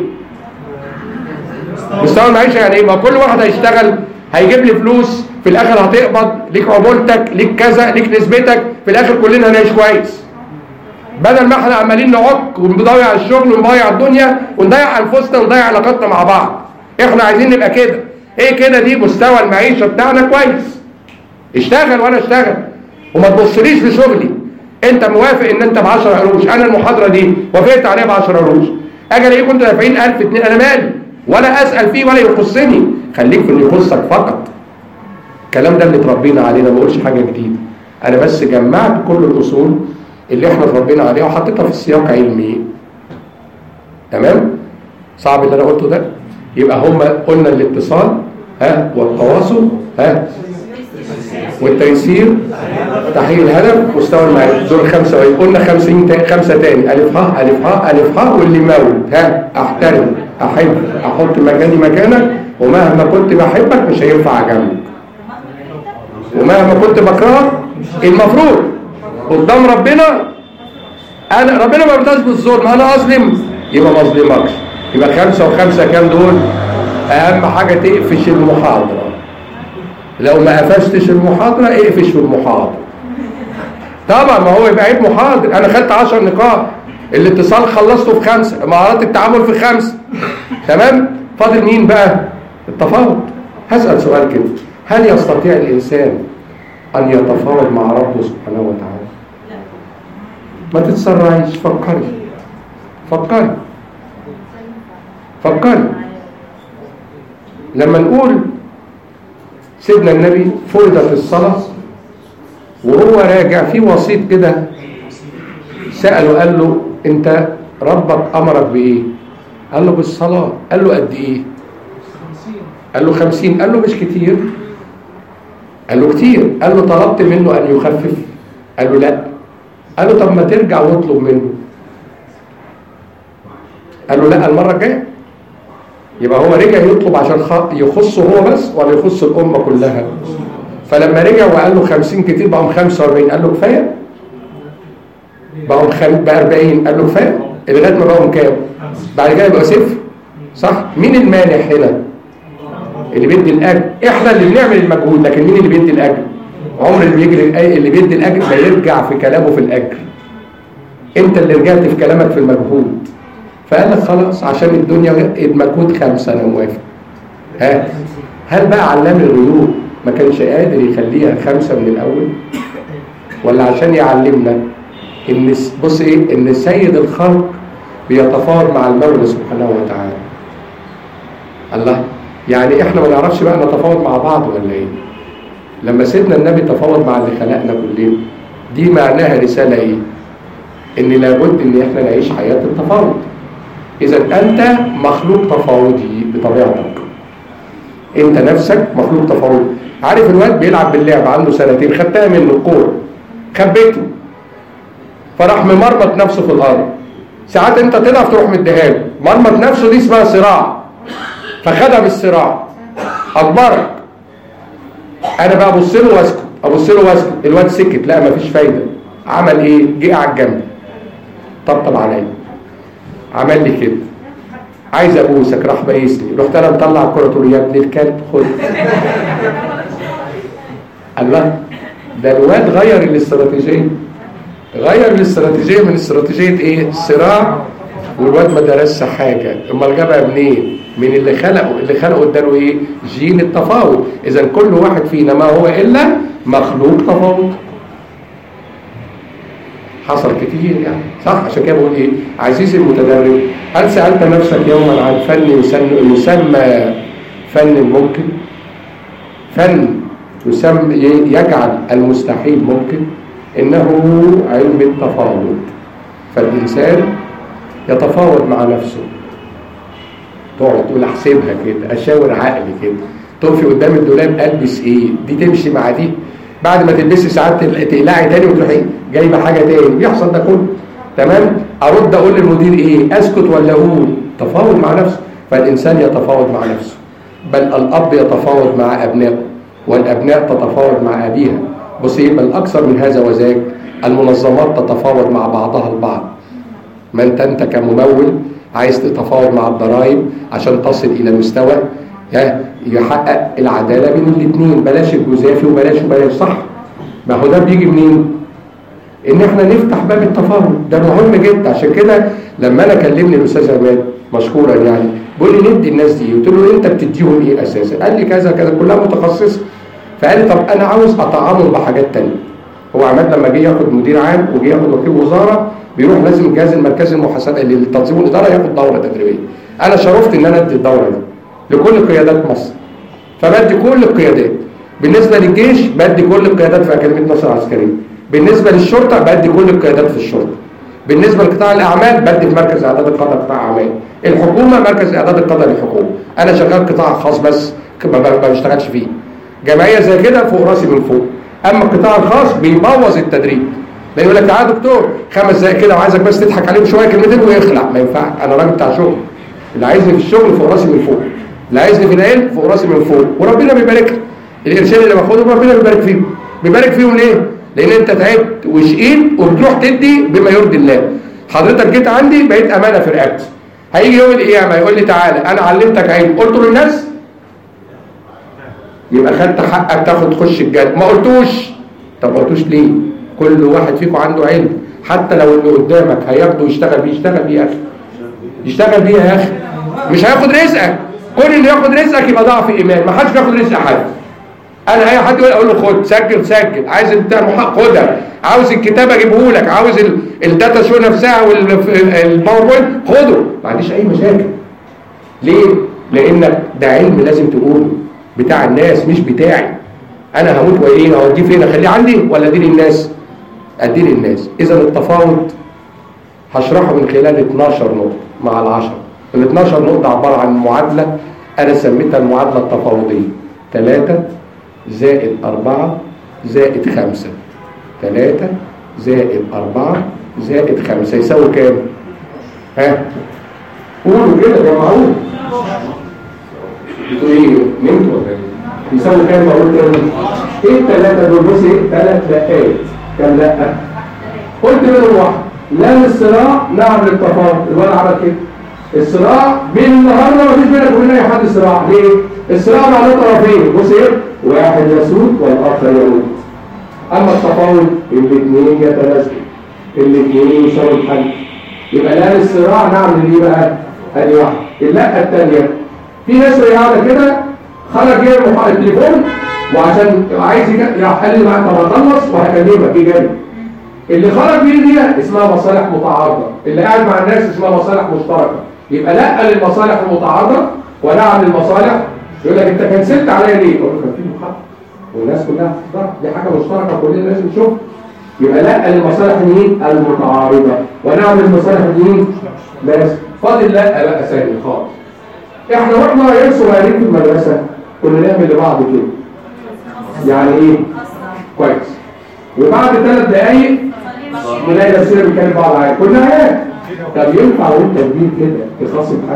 مستوى المعيشه. يعني ايه؟ ما كل واحد هيشتغل هيجيب لي فلوس، في الاخر هتقبض، ليك عمولتك، ليك كذا، ليك نسبتك، في الاخر كلنا هنعيش كويس. بدل ما احنا عمالين نعك ونضيع الشغل ونضيع الدنيا ونضيع انفسنا ونضيع علاقاتنا مع بعض. احنا عايزين نبقى كده. ايه كده؟ دي مستوى المعيشه بتاعنا كويس. اشتغل وانا اشتغل، وما تبصليش لشغلي. انت موافق ان انت ب عشرة قروش، انا المحاضره دي وافقت عليها ب عشرة قروش، اجي الاقيكم انتوا دافعين ألف اتنين، انا مالي؟ ولا اسال فيه ولا يخصني. خليك في اللي يخصك فقط. الكلام ده اللي اتربينا عليه، ما بقولش حاجه جديده، انا بس جمعت كل الاصول اللي احنا اتربينا عليها وحطيتها في سياق علمي. تمام؟ صعب اللي انا قلته ده؟ يبقى هم قلنا الاتصال ها والتواصل ها والتيسير، تحقيق الهدف، مستوى المعرفه. دول خمسه وعشرين. قلنا خمسين تا... خمسه تاني، الف ها الف ها الف ها واللي مولد ها احترم، احب، احط مكاني مكانك، ومهما كنت بحبك مش هينفع جنبك، ومهما كنت بكرهك المفروض قدام ربنا انا ربنا ما بيرضاش بالظلم، انا اظلم يبقى ما اظلمكش. يبقى خمسه وخمسه كام دول؟ اهم حاجه تقفش المحاضره. لو ما قفشتش المحاضره اقفش في المحاضره. طبعا ما هو يبقى عيب محاضر. انا خدت عشر نقاط، الاتصال خلصته في خمسه، مهارات التعامل في خمسه. تمام؟ فاضل مين بقى؟ التفاوض. هسال سؤال كده، هل يستطيع الانسان ان يتفاوض مع ربه سبحانه وتعالى؟ ما تتسرعيش، فكري فكري فكري. لما نقول سيدنا النبي فرضت الصلاة وهو راجع في وسيط كده سأله، قال له انت ربك امرك بايه؟ قال له بالصلاة. قال له قد ايه؟ قال له خمسين. قال له مش كتير؟ قال له كتير. قال له طلبت منه ان يخفف؟ قال له لا. قال له طب ما ترجع واطلب منه. قال له لا المرة الجاية. يبقى هو رجع يطلب عشان يخصه هو بس ولا يخص الأمة كلها؟ فلما رجع وقال له خمسين كتير، بقوا خمسة وأربعين. قال له كفاية؟ بقوا خم... بقى أربعين. قال له كفاية لغاية ما بقوا كام؟ بعد كده يبقى صفر. صح؟ مين المانع هنا؟ اللي بيدي الأجر. إحنا اللي بنعمل المجهود، لكن مين اللي بيدي الأجر؟ عمر اللي بيجري اللي بيدي الأجر ما يرجع في كلامه في الأجر. أنت اللي رجعت في كلامك في المجهود. فقال لك خلاص عشان الدنيا المجهود خمسة أنا موافق. ها؟ هل بقى علام الغيوب ما كانش قادر يخليها خمسة من الأول؟ ولا عشان يعلمنا إن بص إيه؟ إن سيد الخلق بيتفاوض مع المولى سبحانه وتعالى. الله، يعني إحنا ما نعرفش بقى نتفاوض مع بعض ولا إيه؟ لما سيدنا النبي تفاوض مع اللي خلقنا كلنا، دي معناها رسالة ايه؟ ان لابد ان احنا نعيش حياة التفاوض. اذا انت مخلوق تفاوضي بطبيعتك، انت نفسك مخلوق تفاوضي. عارف الواد بيلعب باللعب عنده سنتين، خدتها منه الكورة خبيته فراح ممرمط نفسه في الارض، ساعات انت تضعف تروح مديها له، مرمط نفسه دي اسمها صراع، فخدها بالصراع اجبرك. انا بقى ابص له واسكت، ابص له واسكت، الواد سكت، لا مفيش فايده. عمل ايه؟ جه على الجنب طبطب عليا، عمل لي كده، عايز ابوسك، راح بايسني، رحت انا مطلع الكره تقول يا ابن الكلب خد. الله، ده الواد غير الاستراتيجيه، غير الاستراتيجيه من استراتيجيه ايه؟ الصراع، والواد ما درسش حاجه. امال جابها منين؟ من اللي خلقه، اللي خلقه اداله ايه؟ جين التفاوض. اذا كل واحد فينا ما هو الا مخلوق تفاوض. حصل كتير يعني، صح؟ عشان كده بقول ايه؟ عزيزي المتدرب، هل سالت نفسك يوما عن فن يسمى فن ممكن؟ فن يسمى يجعل المستحيل ممكن، انه علم التفاوض. فالانسان يتفاوض مع نفسه، تقعد تقول احسبها كده، اشاور عقلي كده، تقفي قدام الدولاب البس ايه؟ دي تمشي مع دي، بعد ما تلبسي ساعات تقلعي تاني وتروحي جايبه حاجه تاني، بيحصل ده كله. تمام؟ ارد اقول للمدير ايه؟ اسكت ولا اقول؟ تفاوض مع نفسه. فالانسان يتفاوض مع نفسه، بل الاب يتفاوض مع ابنائه، والابناء تتفاوض مع ابيها. بص ايه؟ بل اكثر من هذا وذاك، المنظمات تتفاوض مع بعضها البعض. ما انت انت كممول عايز تتفاوض مع الضرائب عشان تصل الى مستوى يحقق العداله بين الاثنين، بلاش الجزافي وبلاش وبلاش، صح؟ ما هو ده بيجي منين؟ ان احنا نفتح باب التفاوض، ده مهم جدا. عشان كده لما انا كلمني الاستاذ عماد مشكورا يعني، بيقول لي ندي الناس دي، قلت له انت بتديهم ايه اساسا؟ قال لي كذا كذا، كلها متخصصه. فقال لي طب انا عاوز اطعمهم بحاجات ثانيه. هو عماد لما جه ياخد مدير عام وجه ياخد وكيل وزاره، بيروح لازم الجهاز المركزي المحاسبه للتنظيم والاداره ياخد دوره تدريبيه. انا شرفت ان انا ادي الدوره دي لكل قيادات مصر، فبدي كل القيادات. بالنسبه للجيش بدي كل القيادات في اكاديميه نصر العسكريه، بالنسبه للشرطه بدي كل القيادات في الشرطه، بالنسبه لقطاع الاعمال بدي في مركز اعداد القاده قطاع اعمال، الحكومه مركز اعداد القاده للحكومه. انا شغال قطاع خاص بس ما بشتغلش فيه، جمعيه زي كده فوق راسي من فوق. اما القطاع الخاص بيبوظ التدريب، لا يقول لك تعالى يا دكتور خمس دقايق كده وعايزك بس تضحك عليهم شويه كلمتين ويخلع، ما ينفعش. انا راجل بتاع شغل، اللي عايزني في الشغل فوق راسي من فوق، اللي عايزني في العلم فوق راسي من فوق، وربنا بيبارك لي. الارشاد اللي باخده ربنا بيبارك فيهم. بيبارك فيهم ليه؟ لان انت تعبت وشقيت وبتروح تدي بما يرضي الله. حضرتك جيت عندي بقيت امانه في رقبتي، هيجي يوم القيامه يقول لي تعالى انا علمتك علم، قلت للناس يبقى خدت حقك تاخد تخش الجنه، ما قلتوش. طب ما قلتوش ليه؟ كل واحد فيكم عنده علم، حتى لو اللي قدامك هياخده يشتغل بيه، يشتغل بيه يا اخي، يشتغل بيه يا اخي، مش هياخد رزقك. كل اللي ياخد رزقك يبقى ضعف ايمان، ما حدش بياخد رزق حد. انا اي حد يقول اقول له خد، سجل سجل، عايز انت المحقق خدها، عاوز الكتاب اجيبه لك، عاوز الداتا شو نفسها والباوربوينت خده، ما عنديش اي مشاكل. ليه؟ لانك ده علم لازم تقوله، بتاع الناس مش بتاعي. انا هموت وايه؟ اوديه فين؟ اخليه عندي ولا اديه للناس؟ اديه للناس. اذا التفاوض هشرحه من خلال اتناشر نقطه مع العشرة. ال اتناشر نقطه عباره عن معادله انا سميتها المعادله التفاوضيه، ثلاثة زائد أربعة زائد خمسة، ثلاثة زائد أربعة زائد خمسة يساوي كام؟ ها؟ قولوا كده يا معقول. بتقول ايه؟ نمتوا ولا ايه؟ يساوي كام؟ بقول تاني. ايه الثلاثة دول؟ بص ايه؟ ثلاث دقات. كام دقة؟ قلت منهم واحد. لا للصراع، نعم للتفاوض. الولد عمل كده. الصراع بين النهارده مفيش بينك وبين اي حد صراع، ليه؟ الصراع معناه طرفين، بص ايه؟ واحد يسود والاخر يموت. اما التفاوض الاثنين يتنازلوا، الاثنين يساووا الحل. يبقى لا للصراع، نعم لليه بقى؟ ادي واحده. اللا الثانيه، في ناس قاعده كده خرج جاي التليفون وعشان عايز يحل لي معاك، طب اخلص وهكلمك يجي جاي. اللي خرج بيه دي اسمها مصالح متعارضه، اللي قاعد مع الناس اسمها مصالح مشتركه. يبقى لا للمصالح المتعارضه ونعم للمصالح. يقول لك انت كنسلت عليا ليه؟ اقول له كان في محقق. والناس كلها هتحضرها، دي حاجه مشتركه كلنا لازم نشوفها. يبقى لا لمصالح مين؟ المتعارضه، ونعمل مصالح مين؟ بس فاضل لا بقى ثاني خالص. احنا واحنا عيال صغيرين في المدرسه كنا نعمل لبعض كده. يعني ايه؟ كويس. وبعد ثلاث دقايق نلاقي نفسنا بنتكلم بعض عادي، كنا عيال. طب ينفع وانت كبير كده تخاصم حد؟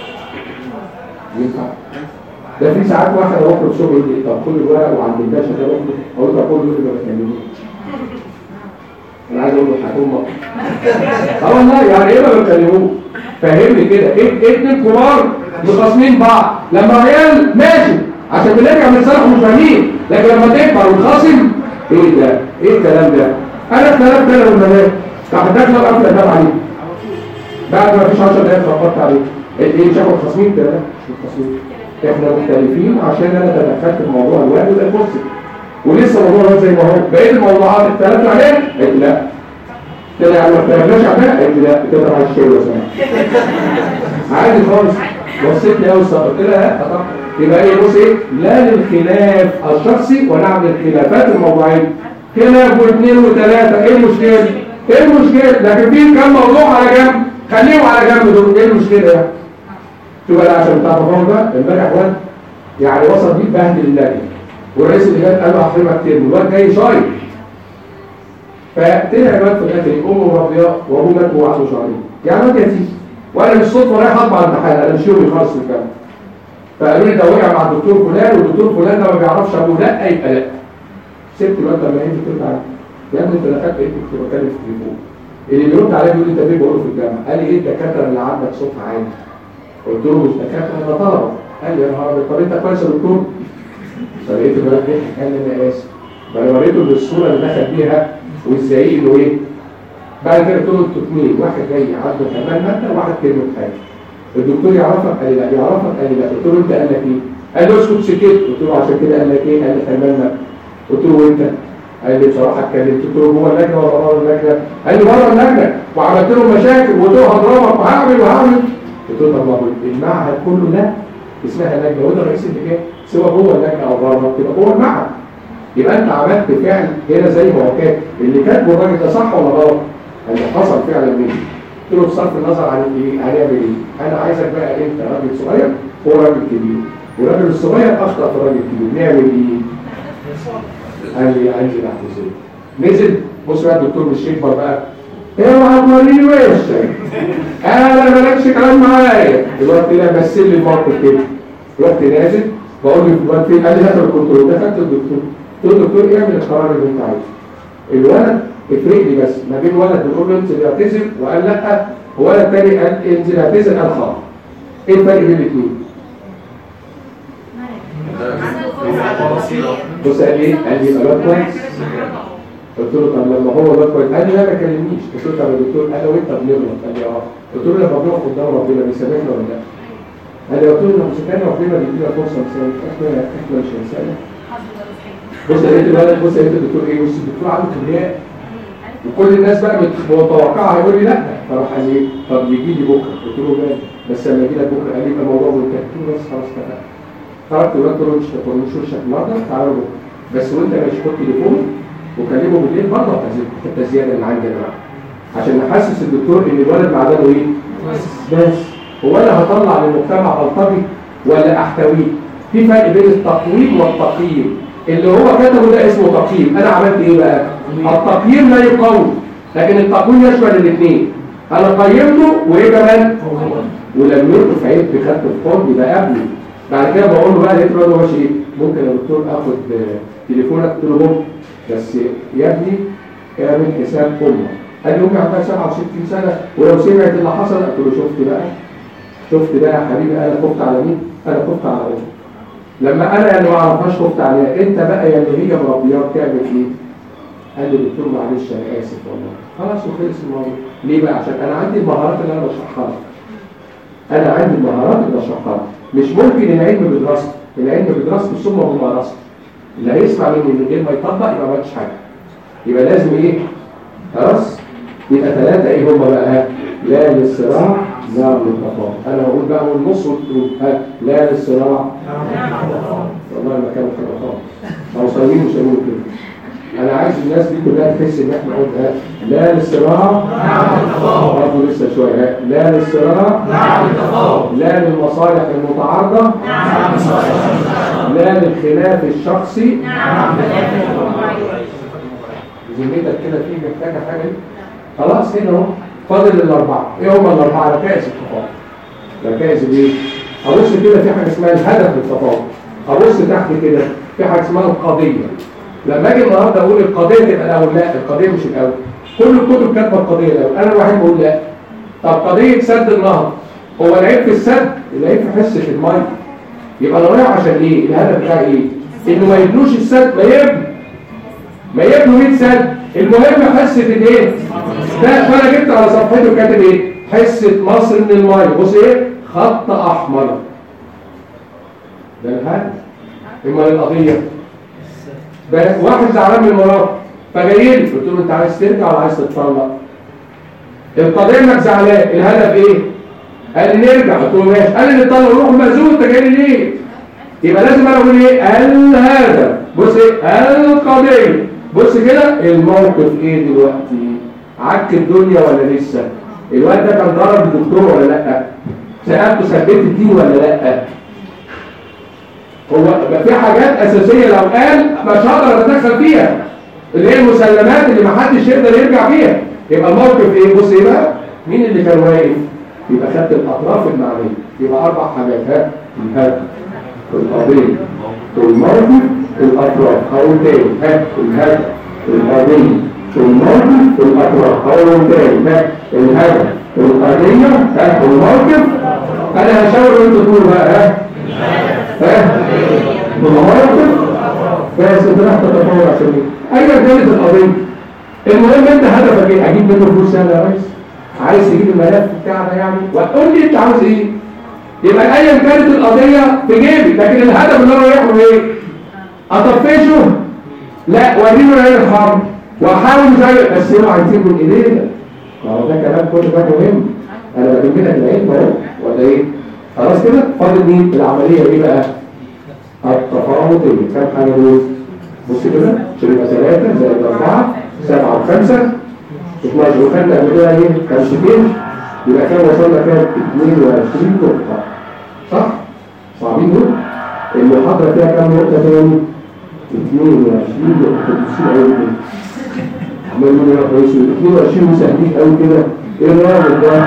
ينفع؟ ده في ساعات واحد اروح له الشغل يقول لي طب خد الورق وعند الباشا ده روح له، اقول له خد له ما بكلمنيش. انا عايز اقول له حكومه. اه والله يعني ايه ما بكلموش؟ فهمني كده، ايه اتنين كبار مخاصمين بعض، لما عيال ماشي عشان بنرجع من صالح مش فاهمين، لكن لما تكبر وتخاصم ايه ده؟ ايه الكلام ده؟ انا اتكلمت انا والبنات راح داخله قفل الباب عليه. بعد ما فيش عشر دقايق خبطت عليه. ايه شافوا خاصمين كده؟ مش مخاصمين. احنا مختلفين عشان انا تدخلت في موضوع الواد وده فرصه. ولسه موضوع الواد زي ما هو، بقيه الموضوعات اختلفنا عليها؟ قلت لا. كده يعني ما اختلفناش عليها؟ قلت لا، كده راح الشيء يا سلام. عادي خالص. بصيت لي قوي قلت لها طب يبقى ايه بص ايه؟ لا للخلاف الشخصي ونعم الخلافات الموضوعيه. خلاف واثنين وثلاثه، ايه المشكله؟ ايه المشكله؟ لكن في كام موضوع على جنب، خليهم على جنب دول، ايه المشكله يعني؟ شوف بقى عشان تعرفوا ده امبارح واد يعني وصل بيه بهدل اللجنه، والرئيس اللي جاب قال له هحرمك ترم، الواد جاي شايط. فطلع الواد في الاخر امه مربياه وابوه مات وهو عنده شهرين، يعني واد يتيم. وانا بالصدفه رايح اطبع امتحان، انا مش يومي خالص في الجامعه. فقالوا لي ده وقع مع الدكتور فلان والدكتور فلان ده ما بيعرفش ابوه، لا يبقى لا. سبت الواد لما يجي ترجع يا ابني انت دخلت ايه؟ كنت بتكلم في التليفون. اللي بيرد عليا بيقول لي انت ليه بقوله في الجامعه؟ قال لي ايه الدكاتره اللي عندك صوتها عالي؟ قلت له مش دكاتره ده طلبه. قال لي يا نهار ابيض طب انت كويس يا دكتور؟ فلقيت الولد بيضحك قال لي انا اسف. فانا وريته الصوره اللي دخل بيها والزعيق انه ايه؟ بعد كده قلت له انتوا اثنين، واحد جاي عنده كمان ماده وواحد كلمه حاجه. الدكتور يعرفك؟ قال لي لا. يعرفك؟ قال لي لا. قلت له انت قال لك ايه؟ قال لي اسكت سكت. قلت له عشان كده قال لك ايه؟ قال لي كمان ماده. قلت له وانت؟ قال لي بصراحه اتكلمت. قلت له جوه اللجنه ولا بره اللجنه؟ قال لي بره اللجنه وعملت له مشاكل وقلت له هضربك وهعمل وهعمل. قلت له طب ما هو المعهد كله ده اسمها لجنه وده الرئيس اللي جاي سواء جوه اللجنه او بره تبقى جوه المعهد. يبقى انت عملت فعل هنا زي ما هو كان، اللي كاتبه الراجل ده صح ولا غلط؟ اللي حصل فعلا مني. قلت له بصرف النظر عن ايه؟ هنعمل ايه؟ انا عايزك بقى انت راجل صغير هو راجل كبير، والراجل الصغير اخطا في الراجل الكبير، نعمل ايه؟ قال لي انزل اعتذر. نزل بص بقى الدكتور مش يكبر بقى اوعى توريني وشك انا مالكش كلام معايا. الواد طلع مثل لي الموقف كده، رحت نازل بقول له الواد فين؟ قال لي دخل الكنترول. دخلت الدكتور قلت له دكتور اعمل القرار اللي انت عايزه. الولد افرق لي بس ما بين ولد بنقول له انزل اعتذر وقال لا، وولد تاني قال انزل اعتذر قال خلاص. ايه الفرق بين الاثنين؟ بص قال ايه؟ قال لي الواد كويس. قلت له طب لما هو الواد كويس قال لي لا ما كلمنيش. قلت له طب يا دكتور انا وانت بنغلط. قال لي اه. قلت له لما بنقف قدام ربنا بيسامحنا ولا لا؟ قال لي قلت له لو سامحنا ربنا بيدينا فرصه نسامح، احنا احنا مش هنسامح. بص لقيت الولد بص لقيت الدكتور ايه؟ بص الدكتور عنده كبرياء وكل الناس بقى متوقعه هيقول لي لا. فراح قال لي طب يجي لي بكره. قلت له ماشي بس لما يجي لك بكره قال لي يبقى الموضوع منتهي. قلت له بس خلاص اتفقنا. خرجت الولد قلت له مش هتقولوش وشك النهارده تعالوا بكره بس وانت ماشي خد تليفون وكلمه بالليل برضه حتى الزياده اللي عندي انا عشان نحسس الدكتور ان الولد معدنه ايه؟ بس هو انا هطلع للمجتمع بلطجي ولا احتويه؟ في فرق بين التقويم والتقييم. اللي هو كتبه ده اسمه تقييم. انا عملت ايه بقى؟ التقييم لا يقوم لكن التقويم يشمل الاثنين. انا قيمته وايه كمان؟ ولما يلقوا في عيب بخدت الفرد يبقى قبلي. بعد كده بقول له بقى لقيت الواد ماشي ايه؟ ممكن يا دكتور اخد تليفونك؟ قلت له ممكن بس يا ابني اعمل حساب امك. قال لي امي عندها سبعة وستين سنه ولو سمعت اللي حصل. قلت له شفت بقى شفت بقى يا حبيبي انا خفت على مين؟ انا خفت على امي. لما انا اللي ما اعرفهاش خفت عليها، انت بقى يا اللي هي مربياك تعمل ايه؟ قال لي دكتور معلش انا اسف والله. خلاص وخلص الموضوع. ليه بقى؟ عشان انا عندي المهارات اللي انا بشرحها لك. انا عندي المهارات اللي بشرحها لك. مش ممكن العلم بدراسته، العلم بدراسته ثم بممارسته. اللي هيسمع مني من غير ما يطبق يبقى ما عملش حاجه. يبقى لازم ايه؟ خلاص؟ يبقى ثلاثه ايه هم بقى؟ لا للصراع لا للتفاهم. انا هقول بقى والنص وتقول لا للصراع والله ما كانوا حاجه خالص. موصلين مش هيقولوا كده. انا عايز الناس دي كلها تحس ان احنا قلنا لا للصراع نعم للتفاوض، برضه لسه شويه، لا للصراع نعم للتفاوض، لا للمصالح المتعارضه نعم للصراع، لا للخلاف الشخصي نعم للتفاوض. زميلتك كده في محتاجه حاجه دي؟ خلاص هنا اهو فاضل الاربعه. ايه هم الاربعه؟ ركائز التفاوض. ركائز الايه؟ ابص كده في حاجه اسمها الهدف للتفاوض، ابص تحت كده في حاجه اسمها القضيه. لما اجي النهارده اقول القضيه تبقى الاول، لا القضيه مش الاول. كل الكتب كاتبه القضيه الاول، انا الوحيد بقول لا. طب قضيه سد النهر، هو العيب في السد؟ العيب في حصه الميه. يبقى انا رايح عشان ايه؟ الهدف بتاعي ايه؟ انه ما يبنوش السد، ما يبنوا ما يبنوا مية سد، المهم حصه الايه؟ ده فانا جبت على صفحته كاتب ايه؟ حصه مصر من الميه. بص ايه؟ خط احمر. ده الهدف. اما القضيه واحد زعلان من مراته فجاي لي قلت له انت عايز ترجع ولا عايز تتطلق؟ القضيه انك زعلان، الهدف ايه؟ قال لي نرجع، قلت له ماشي. قال لي نتطلق نروح المأذون، انت جاي لي ليه؟ يبقى لازم انا اقول ايه؟ الهدف. بص ايه؟ القضيه. بص كده الموقف ايه دلوقتي؟ عك الدنيا ولا لسه؟ الواد ده كان ضرب الدكتور ولا لا؟ سألته ثبت الدين ولا لا؟ هو في حاجات اساسيه لو قال مش هقدر اتدخل فيها، اللي هي المسلمات اللي ما حدش يقدر يرجع فيها. يبقى الموقف ايه؟ بص ايه بقى؟ مين اللي كان واقف؟ يبقى خدت الاطراف المعنيه. يبقى اربع حاجات، ها؟ الهدف، القضيه، الموقف، الاطراف. هقول تاني، ها؟ الهدف، القضيه، الموقف، الاطراف. هقول تاني، ها؟ الهدف، القضيه، ها؟ الموقف. انا هشاور وانتوا تقولوا بقى، ها؟ ها؟ بالمواقف بس انت راح تتطور عشان ايه؟ ايا كانت القضيه. المهم انت هدفك ايه؟ اجيب منه فلوس سهله يا ريس؟ عايز تجيب الملف بتاعنا يعني؟ وتقول لي انت عاوز ايه؟ يبقى ايا كانت القضيه في جيبي، لكن الهدف اللي انا رايح له ايه؟ اطفشه؟ لا، وريله عين الحرب واحاول زي بس اوعى يسيب من ايدينا. ما هو ده كلام كل ده مهم. انا بجيب لك العين اهو ولا ايه؟ خلاص كده؟ فاضل مين؟ العمليه ايه بقى؟ التفاوض. كام حاجه دول؟ بص كده، شريطه ثلاثه زائد اربعه سبعه وخمسه اثناشر، وخدنا قبل كده ايه؟ خمستين. يبقى كام وصلنا كام؟ اثنين وعشرين نقطه. صح؟ صعبين دول؟ المحاضره فيها كام نقطه تاني؟ اثنين وعشرين نقطه. بتصير قوي كده. عمال يقول يا ريس اثنين وعشرين مساهمين قوي كده. ايه الراجل ده؟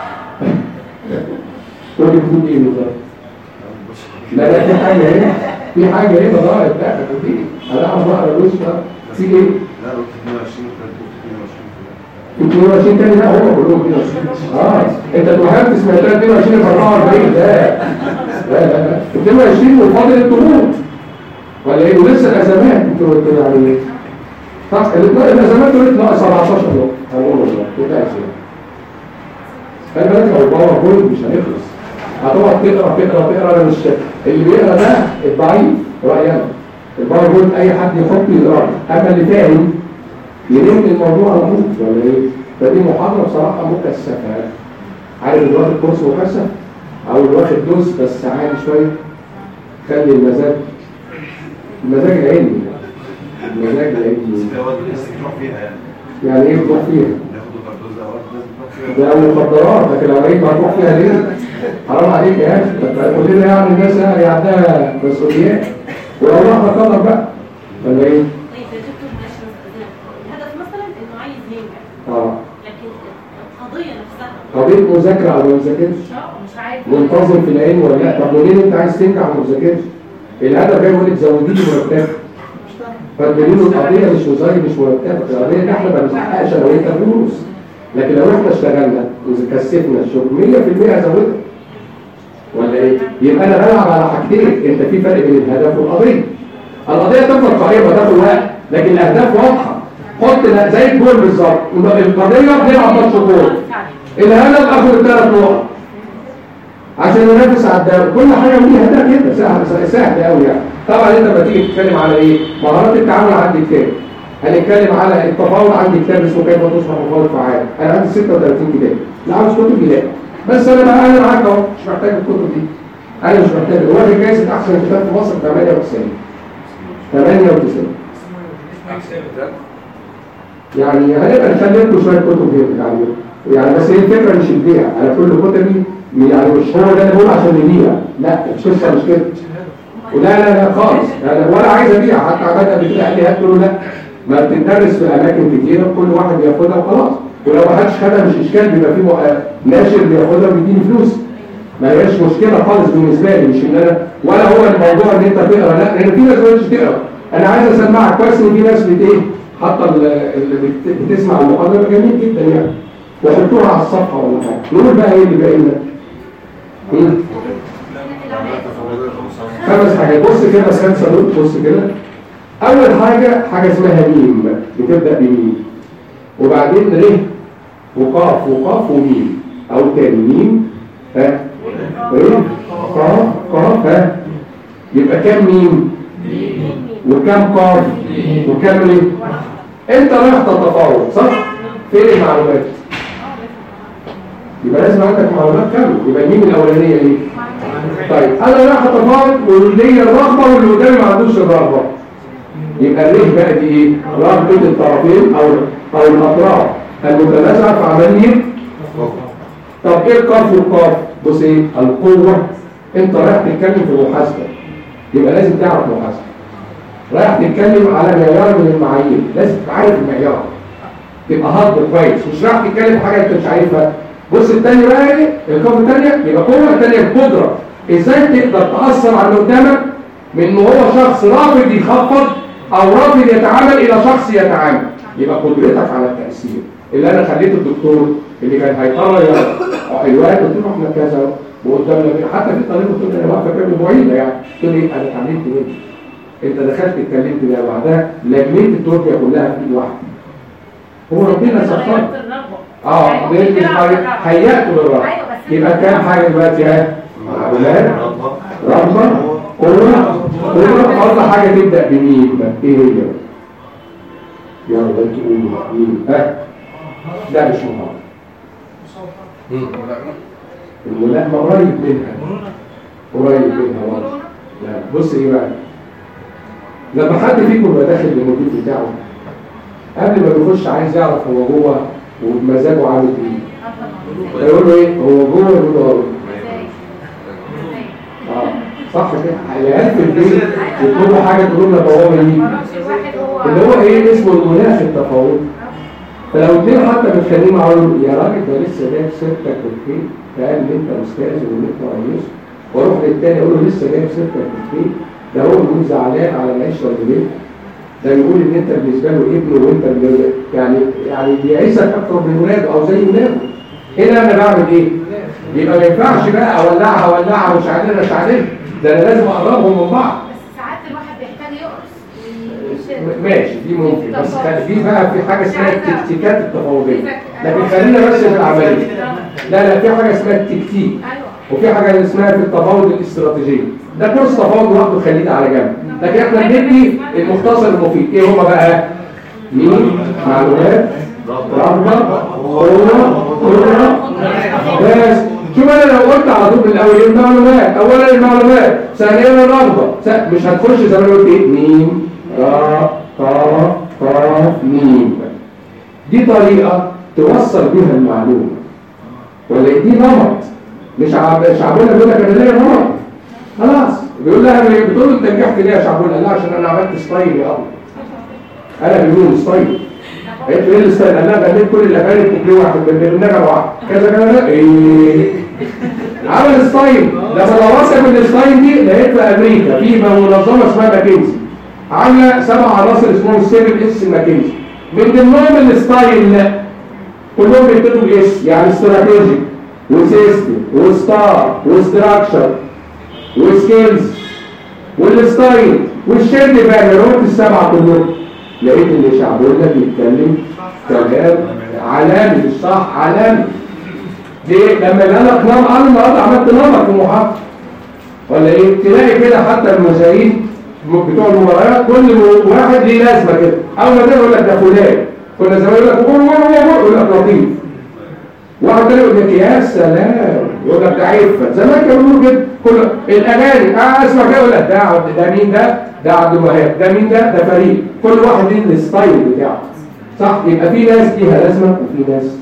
تقول لي بتقول ايه بالظبط؟ لا لا في حاجه ايه؟ في حاجه ايه بضاعه بتاعتك دي؟ انا اعرف اقرا الوش ده في ايه؟ لا قلت اثنين وعشرين اثنين وعشرين تاني. لا هم كلهم اثنين وعشرين. اه انت توهمت سمعتها اثنين وعشرين في اربعه واربعين. لا لا لا اثنين وعشرين وفاضل الضغوط ولا ايه؟ ولسه الازمات انتوا قلتوا يعني ايه؟ صح الازمات دول ناقص سبعتاشر نقطه. هنقول والله كده عشرين. خلي بالك لو الباور بوينت مش هنخلص. هتقعد تقرا تقرا تقرا. انا مش اللي بيقرا ده الضعيف رايي انا. الباور بوينت اي حد يحط يقرا، اما اللي فاهم يلم الموضوع على طول ولا ايه؟ فدي محاضره بصراحه مكثفه. عارف اللي واخد كورس مكثف او اللي واخد دوس بس عالي شويه. خلي المزاج المزاج العلمي المزاج العلمي يعني ايه بتروح فيها؟ ده مخدرات، لكن لو لقيت هتروح فيها ليه؟ حرام عليك يا اخي. قلت لنا يعني الناس يعني عندها مسؤوليات والله قدر بقى ولا ايه؟ طيب يا دكتور ماشي، الهدف مثلا انه عايز ينجح اه لكن القضيه نفسها قضيه مذاكره او ما مذاكرش؟ مش عارف منتظم في العلم ولا لا؟ طب منين انت عايز تنجح وما مذاكرش؟ الهدف جاي يقول لك زودي لي مرتبك. فالدليل القضيه مش وظيفه مش مرتبك، القضيه ان احنا ما بنحققش انا وانت فلوس. لكن لو احنا اشتغلنا وكثفنا الشغل مية في المية هزودها ولا ايه؟ يبقى انا بلعب على حاجتين. انت في فرق بين الهدف والقضيه. القضيه تفضل قريبه تاخد وقت، لكن الاهداف واضحه. حط زي الجول بالظبط. القضيه بنلعب ماتش جول، الهدف اخد الثلاث نقط عشان ننافس على الدوري. كل حاجه ليها هدف كده سهل سهل قوي يعني. طبعا انت لما تيجي تتكلم على ايه؟ مهارات التعامل عندي كتاب. هنتكلم على التفاوض. عندي كتاب اسمه كيف تصبح مفاوض فعال. انا عندي ستة وثلاثين كتاب. لا عاوز كتب يلاقي، بس انا بقى انا معاك اهو مش محتاج الكتب دي. انا مش محتاج. واخد جايزه احسن كتاب في مصر ثمانية وتسعين ثمانية وتسعين يعني هنبقى نخلي لكم شويه كتب يعني يعني بس هي الفكره مش البيع. انا كل كتبي يعني مش هو ده اللي بقول عشان نبيع، لا القصه مش كده. ولا لا لا خالص يعني ولا عايز ابيع. حتى عملت قبل كده قال لي هات له لا، ما بتدرس في اماكن كتيره كل واحد بياخدها وخلاص، ولو ما حدش خدها مش اشكال، بيبقى في ناشر بياخدها وبيديني فلوس، ما هياش مشكله خالص بالنسبه لي. مش ان انا ولا هو الموضوع ان انت تقرا، لا لان في ناس ما بتقراش تقرا. انا عايز اسمعك كويس ان في ناس بت ايه حاطه اللي بتسمع المحاضره جميل جدا يعني وحطوها على الصفحه ولا حاجه. نقول بقى ايه اللي باقي لنا؟ خمس حاجات. بص كده بس خمسه دول. بص كده اول حاجه حاجه اسمها ميم، بتبدا بميم وبعدين ر وقاف وقاف وميم، او تاني ميم ها ر قاف قاف ها. يبقى كام ميم وكام قاف وكام ر؟ انت رايح تتفاوض صح؟ فين المعلومات؟ يبقى لازم عندك معلومات كامله. يبقى الميم الاولانيه ايه؟ طيب انا رايح اتفاوض وليا الرغبه واللي قدامي ما عندوش الرغبه، يبقى الريه بقى دي ايه؟ رغبه الطرفين او او الاطراف المتنازعه في عمليه. طب ايه القاف والقاف؟ بص ايه؟ القوه. انت رايح تتكلم في محاسبه يبقى لازم تعرف محاسبه. رايح تتكلم على معيار من المعايير لازم تبقى عارف المعيار، تبقى هارد كويس، مش رايح تتكلم في حاجه انت مش عارفها. بص الثانيه بقى ايه؟ القاف الثانيه يبقى قوه، الثانيه القدره. ازاي تقدر تاثر على اللي قدامك من ان هو شخص رافض يخفض او رافض يتعامل الى شخص يتعامل. يبقى قدرتك على التاثير. اللي انا خليته الدكتور اللي كان هيقرر الوقت قلت له احنا كذا وقدامنا حتى في طريقه قلت له انا واقفه كده بعيده يعني قلت له ايه انا اتعلمت منك. انت دخلت اتكلمت بيها بعدها لميت التركيا كلها في ايد واحده. هو ربنا سخر اه هيأته للرغبه. يبقى كام حاجه دلوقتي ها؟ معلومات رغبه قوه قوه. اول حاجه تبدا بمين؟ ايه هي؟ يلا انت قولوا مين؟ ها؟ لا مش مهم. الملائمه قريب منها قريب منها برضه. لا بص ايه بقى؟ لما حد فيكم يبقى داخل للمدير بتاعه قبل ما بيخش عايز يعرف هو جوه ومزاجه عامل ايه، يقول له ايه؟ هو جوه يقول له اه صح كده. العيال في البيت يطلبوا حاجه تقول له بابا ايه؟ اللي هو ايه اسمه المناخ التفاوضي. فلو اتنين حتى متخانقين معاه يا راجل ده لسه جايب سيرتك بالخير، فقال لي انت مستاذن وان انت رئيس، واروح للتاني اقول له لسه جايب سيرتك بالخير، ده هو بيقول زعلان على العشره اللي بينك، ده بيقول ان انت بالنسبه له ابنه وانت يعني يعني بيعزك اكتر من ولاده او زي ولاده. هنا انا بعمل ايه؟ يبقى ما ينفعش بقى اولعها اولعها مش عادله مش عادله، ده انا لازم اقربهم من بعض. بس ساعات الواحد بيحتاج يقرص. ماشي دي ممكن، بس في بقى في حاجه اسمها التكتيكات التفاوضيه، لكن خلينا بس في العمليه. لا لا في حاجه اسمها التكتيك وفي حاجه اسمها في التفاوض الاستراتيجي. ده كورس تفاوض لوحده خليه على جنب، لكن احنا بندي المختصر المفيد. ايه هما بقى؟ مين؟ معلومات رغبه قوه قوه. بس شوف انا لو قلت على طول من الاول المعلومات، اولا المعلومات، ثانيا الرغبه، مش هتخش زي ما قلت ايه؟ ميم را قا قا ميم. دي طريقه توصل بيها المعلومه، ولا دي نمط. مش عب... شعبولة بيقول لك انا ليا نمط خلاص. بيقول لها بتقول له انت نجحت ليه يا شعبولة؟ لا عشان انا عملت ستايل يا ابو. انا بيقول ستايل. قلت له ايه الستايل؟ قال لها بنيت كل الاغاني بكوبليه واحد بالنجا واحد كذا كذا. ايه عمل ستايل. لما دورت من الستايل دي لقيت في امريكا في منظمه اسمها ماكنزي عامله سبع عناصر اسمهم سيفن اس ماكنزي، من ضمنهم الستايل. كلهم بيكتبوا اس يعني استراتيجي وسيستم وستار وستراكشر وسكيلز والستايل والشيرد فاليو. روت السبعه كلهم لقيت ان شعبولة بيتكلم كلام عالمي. مش صح؟ عالمي. ليه؟ لما قال لك نمط، انا النهارده عملت نمط في المحاضره ولا ايه؟ تلاقي كده حتى المذيعين بتوع المباريات كل واحد ليه لازمه كده. اول ما تقول لك ده فلان، كنا زمان يقول لك قول قول قول يقول لك لطيف. واحد تاني يقول لك يا سلام، يقول لك ده عفه، زمان كانوا بيقولوا كده كل الاغاني اه اسمع كده يقول لك ده عبد ده مين ده؟ ده عبد الوهاب، ده مين ده؟ ده فريد، كل واحد ليه الستايل بتاعه صح؟ يبقى في ناس ليها لازمه وفي ناس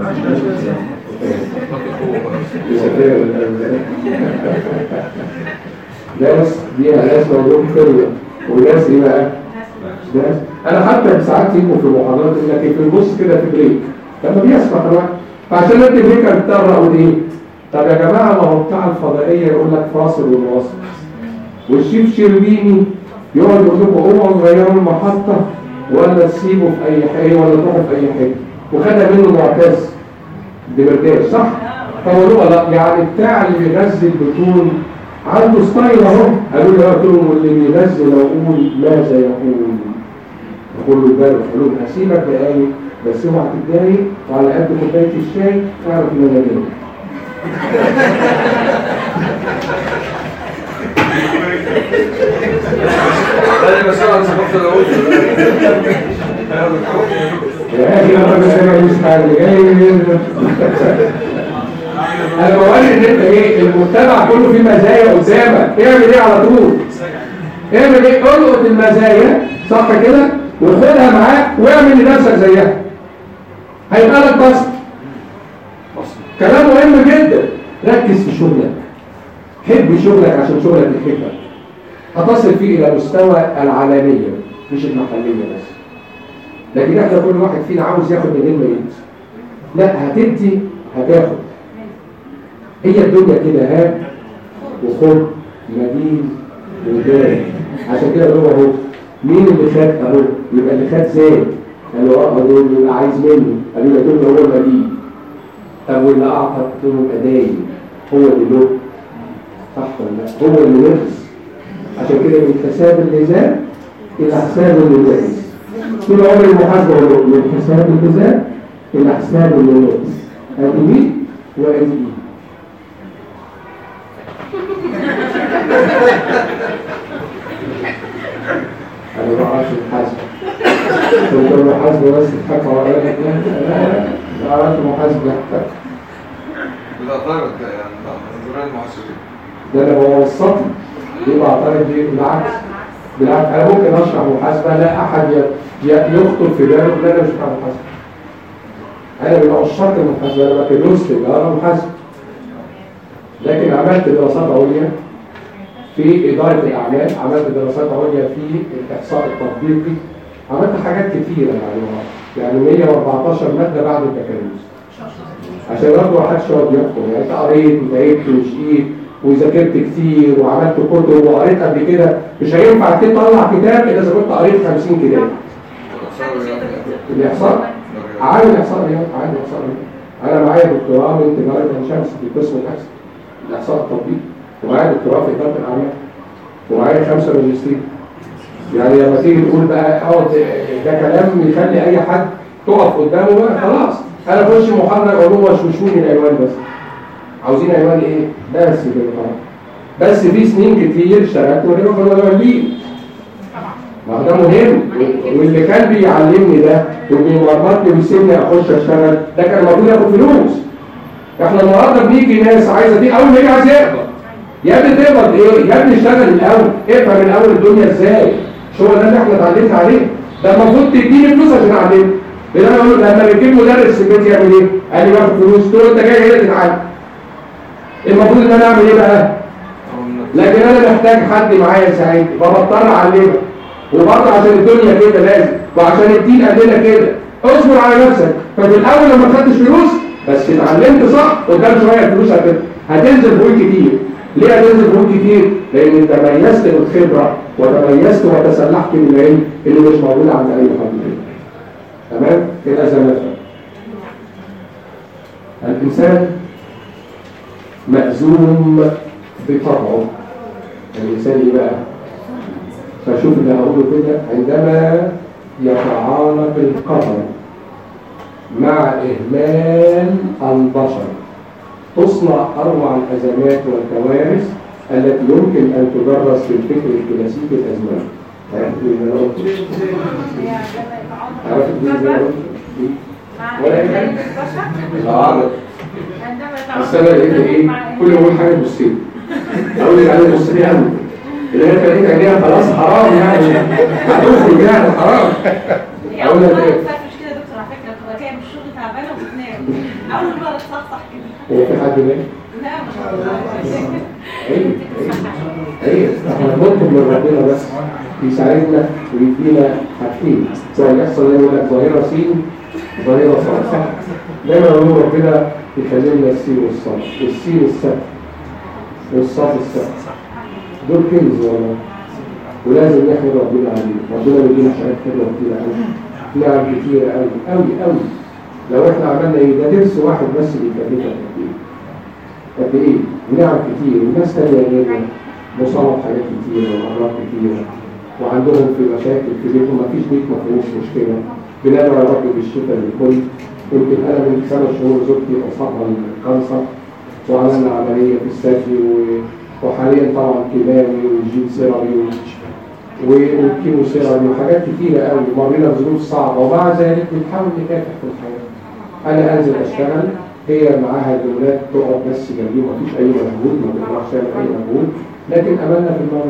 ناس ليها لازمه ولهم قيمه، وناس ايه بقى؟ ناس انا حتى ساعات يجوا في المحاضرات يقول لك في النص كده في بريك لما بيسمع الواحد، فعشان انت بريك هتضطر اقول ايه؟ طب يا جماعه ما هو بتاع الفضائيه يقول لك فاصل وواصل، والشيف شربيني يقعد يقول لكم اوعوا تغيروا المحطه ولا تسيبوا في اي حاجه ولا تروحوا في اي حاجه، وخدها منه معتز بمرداش صح؟ فقالوا لا يعني بتاع اللي بيغذي البطون عنده ستايل اهو. قالوا لي قلت لهم اللي بيغذي لو اقول ماذا يقول؟ اقول له بارك، قالوا لي هسيبك دقايق بس اوعى تتضايق، وعلى قد كوبايه الشاي تعرف ان انا جاي. ده بس انا صفقت الاول يا اخي انا مش مش اللي جاي. انا بقول ان انت ايه المجتمع كله فيه مزايا قدامك، اعمل ايه على طول؟ اعمل ايه؟ القط المزايا صح كده وخدها معاك واعمل لنفسك زيها، هيبقى لك بسط. كلام مهم جدا. ركز في شغلك، حب شغلك عشان شغلك يحبك، هتصل فيه الى مستوى العالميه مش المحليه بس. لكن احنا كل واحد فينا عاوز ياخد من غير ما يدي. لا هتدي هتاخد، هي الدنيا كده هات وخد مدين وداري. عشان كده هو اهو مين اللي خد اهو؟ يبقى اللي خد زاد، قالوا اه دول يبقى عايز منه، قالوا له دول هو المدين. طب واللي اعطى قلت له يبقى داين، هو اللي له صح ولا لا؟ هو اللي نقص. عشان كده من حساب اللي زاد الى حساب اللي نقص. طول عمر المحاسبه من حساب اللي زاد الى حساب اللي نقص. ادي مين وادي مين. انا ما اعرفش المحاسبه، كنت المحاسبه بس تضحكوا ولا لا؟ ما اعرفش المحاسبه. لا طارق يعني غير المحاسبين ده انا بوسطه دي بعترض دي بالعكس. بالعكس انا ممكن اشرح محاسبه لا احد يخطر في باله ان انا مش بتاع محاسبه. انا من عشاق المحاسبه، انا بكالوريوس تجاره محاسبه، لكن عملت دراسات عليا في اداره الاعمال، عملت دراسات عليا في الاحصاء التطبيقي، عملت حاجات كتيره يعني يعني مية واربعتاشر ماده بعد البكالوريوس عشان برضه ما حدش يقعد يحكم. يعني انت قريت وتعبت وشقيت وذاكرت كتير وعملت كتب وقريت قبل كده، مش هينفع تطلع كتاب الا اذا كنت قريت خمسين كتاب. الاحصاء عالم الاحصاء ايه؟ عالم الاحصاء ايه؟ انا معايا دكتوراه من تجاره عين شمس في قسم الاحصاء الاحصاء التطبيقي، ومعايا دكتوراه في اداره الاعمال، ومعايا خمسه ماجستير. يعني لما تيجي تقول بقى اه ده كلام يخلي اي حد تقف قدامه بقى خلاص. انا اخش محاضره اقول لهم وشوشوني العنوان بس. عاوزين عنوان ايه؟ بس كده. بس في سنين كتير اشتغلت وانا كنا مولين. ما ده مهم، واللي كان بيعلمني ده وبيمرمطني ويسيبني اخش اشتغل ده كان المفروض ياخد فلوس. احنا النهارده بنيجي ناس عايزه دي اول ما يجي عايز يقبض. يا ابني تقبض ايه؟ يا ابني اشتغل الاول، افهم الاول الدنيا ازاي. شو ده اللي احنا اتعلمنا عليه؟ ده المفروض تديني فلوس عشان اعلمك. لان انا بقول لما بتجيب مدرس في البيت يعمل ايه؟ قال لي باخد فلوس، تقول انت جاي هنا تتعلم. المفروض ان انا اعمل ايه بقى؟ لكن انا محتاج حد معايا يساعدني، فبضطر اعلمك. وبرضه عشان الدنيا كده لازم، وعشان الدين قال لنا كده، اصبر على نفسك. ففي الاول لما خدتش فلوس بس اتعلمت صح، قدام شويه الفلوس هتنزل فوق كتير. ليه هتنزل فوق كتير؟ لان تميزت بالخبره وتميزت وتسلحت بالعلم اللي مش موجود عند اي حد تاني. تمام؟ كده زي ما فهم. الانسان مأزوم بطبعه. الانسان ايه بقى؟ فشوف اللي هقوله كده، عندما يتعارض القدر مع إهمال البشر تصنع أروع الأزمات والكوارث التي يمكن أن تدرس في الفكر الكلاسيكي الأزمان. عرفت إيه اللي أنا قلته؟ عرفت إيه اللي أنا قلته؟ ولا اي حاجه. اه بس انا لقيت ايه كل ما اقول حاجه بصي اقول لك عليه بصي قوي اللي هي ثلاثين جنيه خلاص حرام يعني هتخرج يعني حرام. اول مره تفرش كده يا دكتور على فكره تبقى جايه من الشغل تعبانه وبتنام اول مره تصحصح كده. هو في حد نام؟ لا ما شاء الله. ايوه ايوه احنا بنطلب من ربنا بس يساعدنا ويدينا حاجتين زي اللي يحصل يقول لك ظاهره سين ظاهره صاد. دايما يقول ربنا يخلينا السين والصاد، السين السبت والصاد السبت دول كنز والله ولازم نحمد ربنا عليه. ربنا بيدينا حاجات حلوه كتير قوي نعم كتير قوي قوي قوي. لو احنا عملنا ايه ده درس واحد بس بيكلفنا قد ايه قد ايه نعم كتير. والناس تانية غيرنا مصاب حاجات كتيره وامراض كتيره وعندهم في مشاكل في بيتهم مفيش بيت ما فيهوش مشكله. بندعو يا رب بالشفاء للكل. يمكن انا من خمس شهور زوجتي اصابها الكانسر وعملنا عمليه في الثدي وحاليا طبعا كيماوي والجين سيرابي والكيمو سيرابي وحاجات كتيره قوي. مرينا بظروف صعبه ومع ذلك بنحاول نكافح في الحياه. انا انزل اشتغل هي معاها الاولاد تقعد بس جنبي ومفيش اي مجهود ما بنروحش نعمل اي مجهود لكن املنا في الله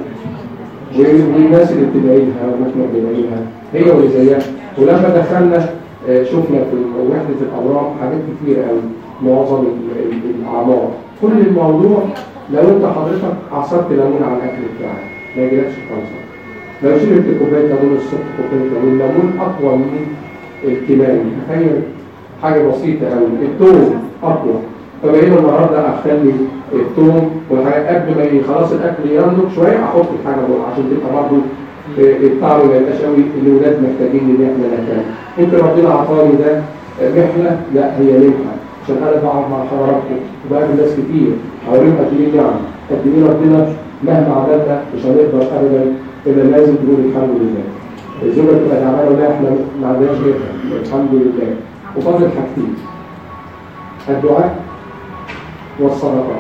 سبحانه والناس اللي بتدعي لها ونحن بندعي لها هي واللي زيها. ولما دخلنا شفنا في وحده الامراض حاجات كتيره قوي معظم الاعمار. كل الموضوع لو انت حضرتك عصرت ليمون على الاكل بتاعك ما يجيلكش كانسر. لو شربت كوبايه ليمون الصبح كوبايه ليمون الليمون اقوى من الكيماوي. تخيل حاجه بسيطه قوي. الثوم اقوى فبقينا النهارده اخلي الثوم والحاجات قبل ما خلاص الاكل ينضج شويه احط الحاجه دول عشان تبقى برضه الطعم ما يبقاش قوي. الاولاد محتاجين ان احنا ناكل. يمكن ربنا عطاني ده محنه لا هي نجحه عشان انا بقعد مع حضراتكم وبقابل ناس كتير اوريهم قد ايه نعم قد ايه ربنا مهما عملنا مش هنقدر ابدا الا لازم نقول الحمد لله. الزوجه بتبقى تعبانه ولا احنا ما عندناش غيرها الحمد لله. وفضل حاجتين الدعاء والصدقه.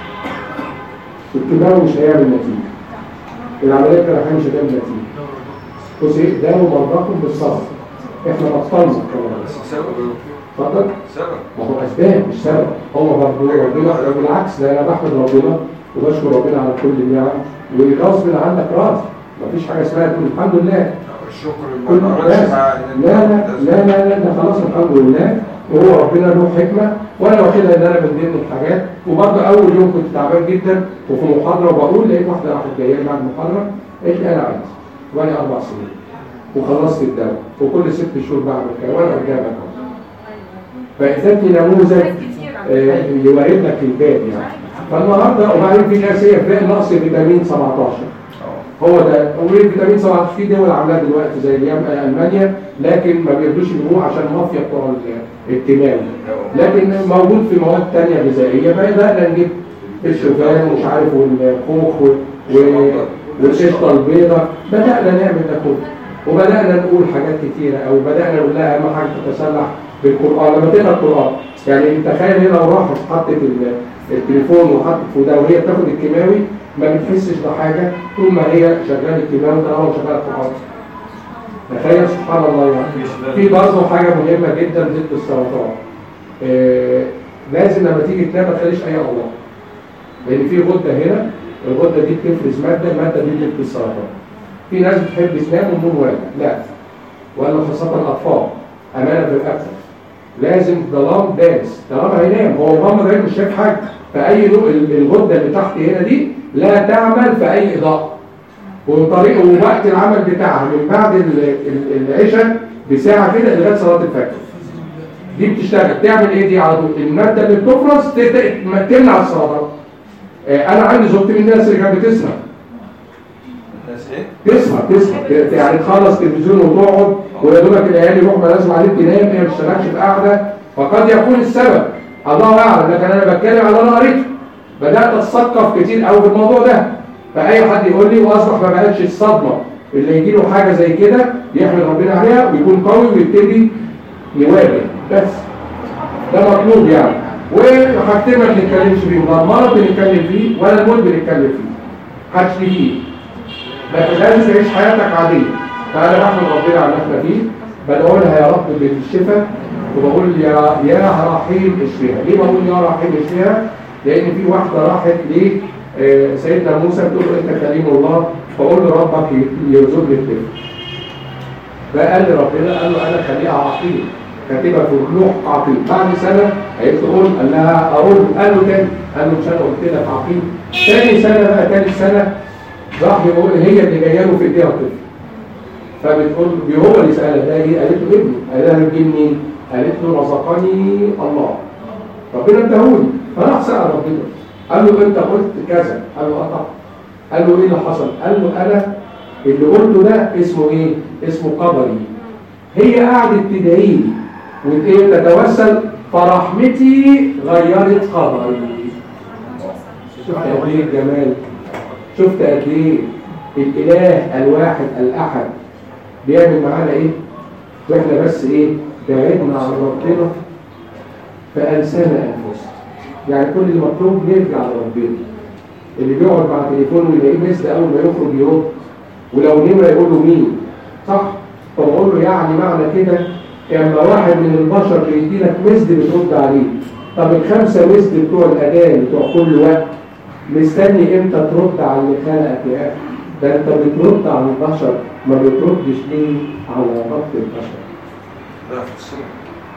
الكيماوي مش هيعمل نتيجه. العمليات الجراحيه مش هتعمل نتيجه. بص ايه داووا مرضاكم بالصبر. احنا بطلنا كمان بس سبب اتفضل. سبب ما هو اسباب مش سبب. هو برضه ربنا بالعكس ده انا بحمد ربنا وبشكر ربنا على كل النعم وغصب عنك راضي. مفيش حاجه اسمها تقول الحمد لله الشكر كل ما الناس لا لا لا لا لا ده خلاص الحمد لله. وهو ربنا له حكمه وانا واخدها ان انا من ضمن الحاجات. وبرضه اول يوم كنت تعبان جدا وفي محاضره وبقول لقيت واحده راحت جايه بعد المحاضره قالت لي انا عايز وانا اربع سنين وخلصت الدواء وكل ست شهور بعمل كده وانا قدامك اهو. فادتني نموذج آه يورد لك الباب يعني. فالنهارده وبعدين في ناس هي تلاقي نقص فيتامين سبعتاشر هو ده. والفيتامين سبعتاشر في دول عاملاه دلوقتي زي المانيا لكن ما بيرضوش يجيبوه عشان مافيا بتوع الكيماوي. لكن موجود في مواد ثانيه غذائيه فبدانا نجيب الشوفان ومش عارف والخوخ والقشطه البيضاء. بدانا نعمل ده كله وبدانا نقول حاجات كتيره او بدانا نقول لها اهم حاجه تتسلح بالقران. لما تقرا القران يعني تخيل هنا لو راحت حطت التليفون وحطت في ده وهي بتاخد الكيماوي ما بتحسش بحاجه طول ما هي شغاله الكيماوي طالما شغاله القران. تخيل سبحان الله يعني. في برضه حاجه مهمه جدا ضد السرطان. آه لازم لما تيجي تنام ما تخليش اي اغلاط لان في غده هنا الغده دي بتفرز ماده الماده دي ضد السرطان. في ناس بتحب تنام والنوم واجع لا ولا خاصه الاطفال امانه بالابد لازم ظلام دارس. طالما هينام هو مغمض عينه مش شايف حاجه فاي الغده اللي تحت هنا دي لا تعمل في اي اضاءه وطريقه ووقت العمل بتاعها من بعد العشاء بساعه كده لغايه صلاه الفجر. دي بتشتغل تعمل ايه دي على طول الماده اللي بتفرز تمنع السرطان. انا عندي زوجتي من الناس اللي كانت بتسمع تسمع تسمع يعني تخلص تلفزيون وتقعد ويا دوبك العيال يروح ما لازم عليك تنام هي ما بتشتغلش في قاعده فقد يكون السبب الله اعلم. لكن انا بتكلم على اللي انا قريته بدات اتثقف كتير قوي في الموضوع ده. فاي حد يقول لي واصبح ما بقتش الصدمه اللي يجي له حاجه زي كده يحمد ربنا عليها ويكون قوي ويبتدي يواجه بس ده مطلوب يعني. وحاجتين ما بنتكلمش فيهم لا المرض بنتكلم فيه ولا الموت بنتكلم فيه محدش فيه. لكن لازم تعيش حياتك عاديه. فانا بحمد ربنا على اللي احنا فيه بدعو لها يا رب بالشفاء وبقول يا يا رحيم اشفيها. ليه بقول يا رحيم اشفيها؟ لان في واحده راحت ليه آه سيدنا موسى بتقول له انت كليم الله، فقول له ربك يرزق لي الطفل. فقال لي ربنا قال له انا خليها عقيم، كاتبه في لوح عقيم. بعد سنه قالت له قول، قال لها اقول، قال له تاني، قال له مش انا قلت لك عقيم. تاني سنه بقى ثالث سنه راح بيقول هي اللي جايه له في ايديها الطفل. فبتقول هو اللي سالها ده ايه؟ قالت له ابني. قال لها ابني منين؟ قالت له رزقني الله، ربنا اداهولي. فراح سال ربنا قال له انت قلت كذا؟ قال له اه طبعا. قال له ايه اللي حصل؟ قال له انا اللي قلته ده اسمه ايه؟ اسمه قدري. هي قعدت تدعي لي وتتوسل، فرحمتي غيرت قدري. شفت قد ايه الجمال؟ شفت قد ايه الاله الواحد الاحد بيعمل معانا ايه؟ واحنا بس ايه؟ بعدنا عن ربنا فانسانا انفسنا. يعني كل المطلوب نرجع لربنا. اللي بيقعد مع تليفونه ويلاقيه مثل اول ما يخرج يرد، ولو نمره يقول له مين؟ صح؟ فبقول له يعني معنى كده اما واحد من البشر بيدي لك مسد بترد عليه، طب الخمسه مسد بتوع الاذان بتوع كل وقت مستني امتى ترد على اللي خلقك يا اخي؟ ده انت بترد على البشر، ما بتردش ليه على رب البشر؟ لا في السنة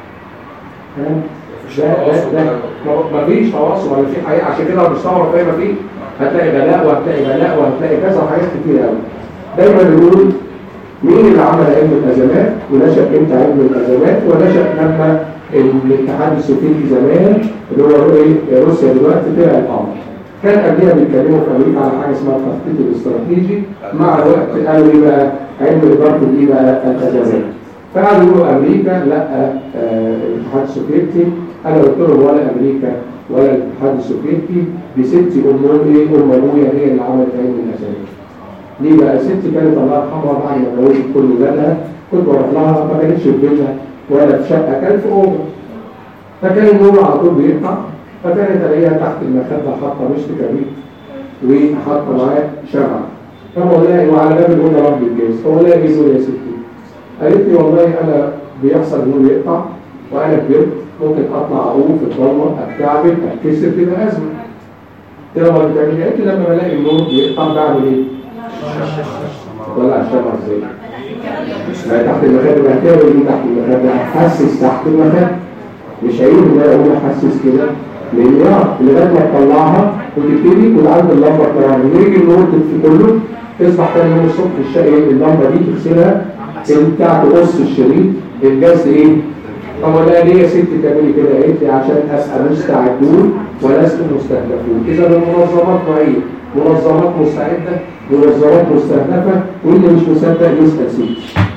ده ده ما فيش تواصل ولا في حقيقة. عشان كده بنستغرب زي ما فيه هتلاقي غلاء وهتلاقي غلاء وهتلاقي كذا حاجات كتير قوي. دايما بنقول مين اللي عمل علم الازمات ونشأ امتى علم الازمات؟ ونشأ لما الاتحاد السوفيتي زمان اللي هو ايه روسيا دلوقتي طلع القمر. كان قبلها بيتكلموا في امريكا على حاجه اسمها التخطيط الاستراتيجي، مع الوقت قالوا ايه بقى؟ علم اداره ايه بقى؟ الازمات. فقالوا يقولوا امريكا لا آه الاتحاد السوفيتي. انا قلت لهم ولا امريكا ولا الاتحاد السوفيتي، دي ستي ام ايه ام ابويا هي اللي عملت علم الازمات. ليه بقى؟ ستي كانت الله يرحمها بعد ما اتجوزت كل ولادها كنت بروح لها ما كانتش في بيتها ولا في شقه، كانت في اوضه. فكان النور على طول بيقطع، فكانت الاقيها تحت المخده حاطه مشط كبريت وحاطه معاه شمعه. فبقول لها وعلى باب الاوضه رب الجاز، هو لا يجوز يا ستي. قالت لي والله انا بيحصل النور يقطع وانا كبرت ممكن اطلع اقوم في الضلمه اتكعبل اتكسر تبقى ازمه. قلت لها ما بتعملي؟ قالت لي لما بلاقي النور بيقطع بعمل ايه؟ طلع الشمعة ازاي؟ ما تحت المخدة ما هتعمل ايه تحت المخدة؟ هتحسس تحت المخدة. مش عيب ان انا اقول احسس كده، لان يعرف لغايه ما تطلعها وتبتدي يكون عند اللمبه بتاعها يجي النور تطفي كله، تصبح تاني يوم الصبح الشقي اللمبه دي تغسلها بتاع تقص الشريط الجاز ايه؟ طب ولا ليه يا ستي تعملي كده؟ قالت لي عشان اسال مستعدون ولست مستهدفون. اذا المنظمات نوعيه، منظمات مستعده، منظمات مستهدفه، واللي مش مصدق يسال سيدي.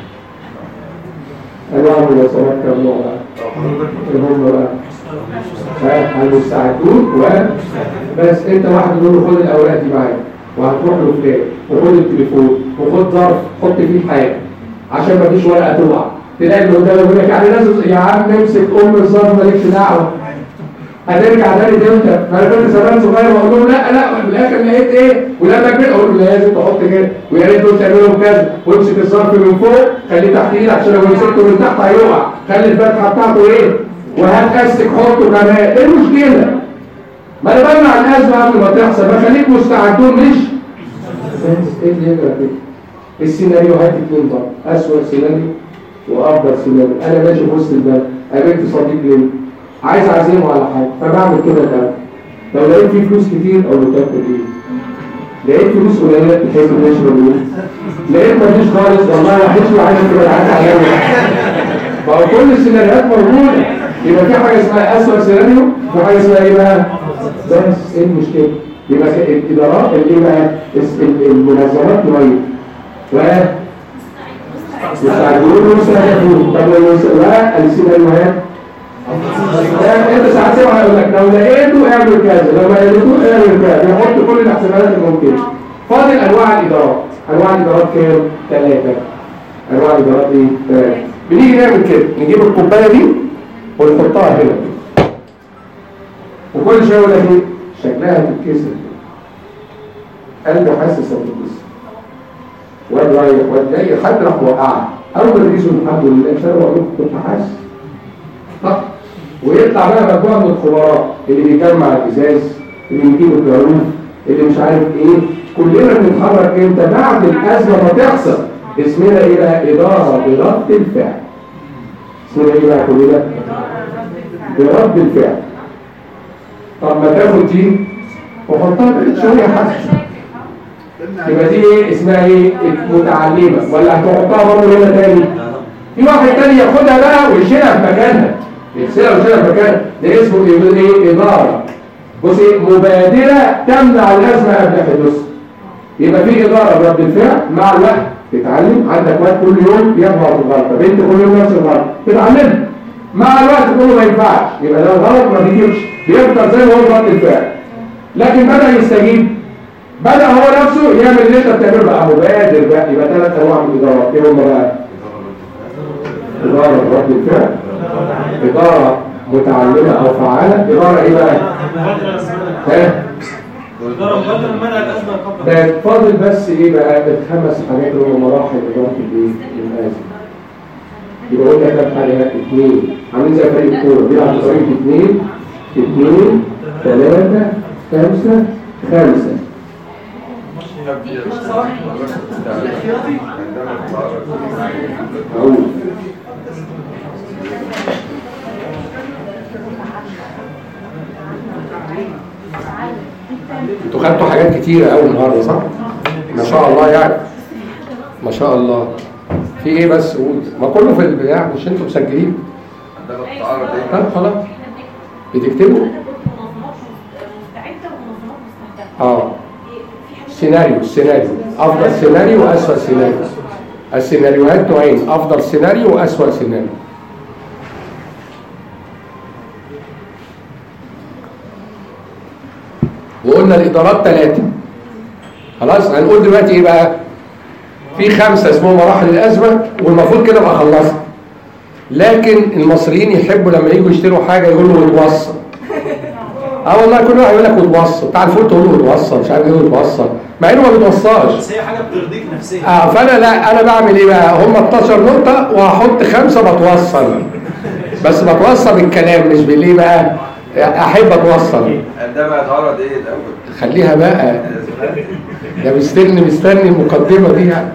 انواع المنظمات كم نوع بقى؟ هم بقى المستعدون و بس انت واحد يقول له خد الاوراق دي معاك وهتروح له فلان وخد التليفون وخد ظرف حط فيه حاجه عشان ما فيش ورقه تقع. تلاقي اللي قدامك يقول لك يعني لازم يا عم امسك ام الظرف مالكش دعوه. هترجع تاني امتى؟ ما انا كنت زمان صغير واقول لهم لا لا في الاخر لقيت ايه؟ ولما كبرت اقول له لازم تحط كده ويا ريت دول تعملهم كذا وامسك الظرف من فوق خليه تحت ايدك عشان لو مسكته من تحت هيقع، خلي الفتحه بتاعته ايه؟ وهات استك حطه كمان. ايه المشكله؟ ما انا بمنع الازمه قبل ما تحصل، بخليك مستعدون مش بس ايه اللي يقرا كده؟ السيناريوهات اتنين بقى، اسوء سيناريو وافضل سيناريو. انا ماشي في وسط البلد قابلت صديق ليا عايز اعزمه على حاجه فبعمل كده ده. لو لقيت فيه فلوس كتير اقول له تاكل ايه؟ لقيت فلوس قليله تحس نشرب ايه؟ لقيت مفيش خالص والله وحش وعايز تبقى عايز عليا. بقى كل السيناريوهات موجوده، يبقى في حاجه اسمها اسوء سيناريو وحاجه اسمها ايه بقى؟ بس ايه المشكله؟ يبقى الادارات اللي بقى المنظمات نوعيه و يستعجلون ويستهدفون. طب لو السيناريوهات انت ساعات سمع يقول لك لو لقيته اعمل كذا، لو ما لقيتوش اعمل كذا، يحط كل الاحتمالات الممكنه. فاضل انواع الادارات. انواع الادارات كام؟ ثلاثه. انواع الادارات ايه؟ ثلاثه. بنيجي نعمل كده، نجيب الكوبايه دي ونحطها هنا وكل شويه يقول لك ايه؟ شكلها هتتكسر. قلبه حاسس هتتكسر. واد رايح واد جاي حد راح وقعها. اول ما تقيسوا الحمد لله مش انا بقول لكم كنت حاسس. صح؟ ويطلع بقى مجموعه من الخبراء اللي بيجمع الازاز، اللي بيجيب الجاروف، اللي مش عارف ايه. كلنا بنتحرك امتى؟ بعد الازمه ما تحصل. اسمنا ايه بقى؟ اداره برد الفعل. اسمنا ايه بقى كلنا؟ برد الفعل. طب ما تاخد دي وحطها بعيد شويه حسن، يبقى دي ايه اسمها ايه؟ متعلمه. ولا هتحطها برضه هنا تاني؟ في واحد تاني ياخدها بقى ويشيلها في مكانها، يغسلها ويشيلها في مكانها. ده اسمه ايه؟ اداره. بص ايه؟ مبادره تمنع الازمه قبل حدوثها. يبقى في اداره برد الفعل. مع الوقت تتعلم. عندك وقت كل يوم يغلط الغلطه، بنت كل يوم نفس الغلطه تتعلمها. مع الوقت تقول له ما ينفعش، يبقى ده الغلط ما بيجيبش، بيفضل زي ما هو برد الفعل. لكن بدا يستجيب، بدا هو نفسه يعمل اللي انت بتعمله بقى مبادر بقى. يبقى ثلاث انواع من الادارات. ايه هم بقى؟ اداره برد الفعل، اداره متعلمه او فعاله، اداره ايه بقى؟ ها؟ إدارة مبادرة لمنع الأزمة قبل. بقت فاضل بس ايه بقى؟ الخمس حاجات اللي هم مراحل اداره الايه؟ الازمه. يبقى قلنا كام حاجه؟ اثنين، عاملين زي فريق الكوره بيلعب طريق اثنين اثنين ثلاثه خمسه خمسه. أقول انتوا خدتوا حاجات كتيرة أوي النهارده صح؟ ما شاء الله يعني ما شاء الله. في ايه بس قول؟ ما كله في البتاع، مش انتوا مسجلين؟ طب خلاص بتكتبوا؟ اه سيناريو سيناريو افضل سيناريو واسوأ سيناريو. السيناريوهات نوعين، افضل سيناريو واسوأ سيناريو. وقلنا الادارات ثلاثه. خلاص هنقول دلوقتي ايه بقى؟ في خمسه اسمهم مراحل الازمه، والمفروض كده ابقى خلصت. لكن المصريين يحبوا لما يجوا يشتروا حاجه يقولوا وتوصل. اه والله كل واحد يقول لك وتوصل، بتاع الفول تقول له وتوصل، مش عارف ايه وتوصل، مع انه ما بيتوصلش. بس هي حاجه بترضيك نفسيا. اه فانا لا، انا بعمل ايه بقى؟ هم اتناشر نقطه وهحط خمسه بتوصل، بس بتوصل بالكلام مش بالايه بقى؟ احب اتوصل. عندما اتعرض ايه الاول؟ خليها بقى، ده مستني مستني المقدمه دي يعني.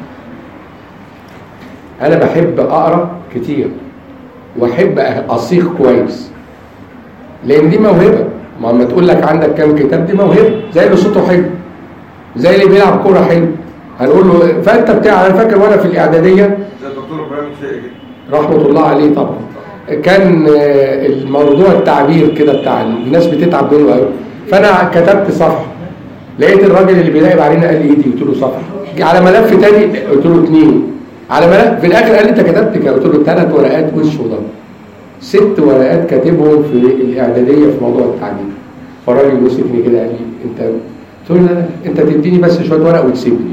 انا بحب اقرا كتير واحب اصيغ كويس، لان دي موهبه. ما اما تقول لك عندك كام كتاب دي موهبه، زي اللي صوته حلو، زي اللي بيلعب كوره حلو، هنقول له فانت بتاع. انا فاكر وانا في الاعداديه زي الدكتور ابراهيم فقي رحمه الله عليه طبعا، كان الموضوع التعبير كده بتاع الناس بتتعب منه قوي. فانا كتبت صفحه، لقيت الراجل اللي بيراقب علينا قال لي ايدي، قلت له صفحه. على ملف تاني قلت له اثنين، على ملف في الاخر قال لي انت كتبت كده، قلت له ثلاث ورقات وش وضهر، ست ورقات كاتبهم في الاعداديه في موضوع التعبير. فالراجل مسكني كده قال لي انت، قلت له لا انت تديني بس شويه ورق وتسيبني.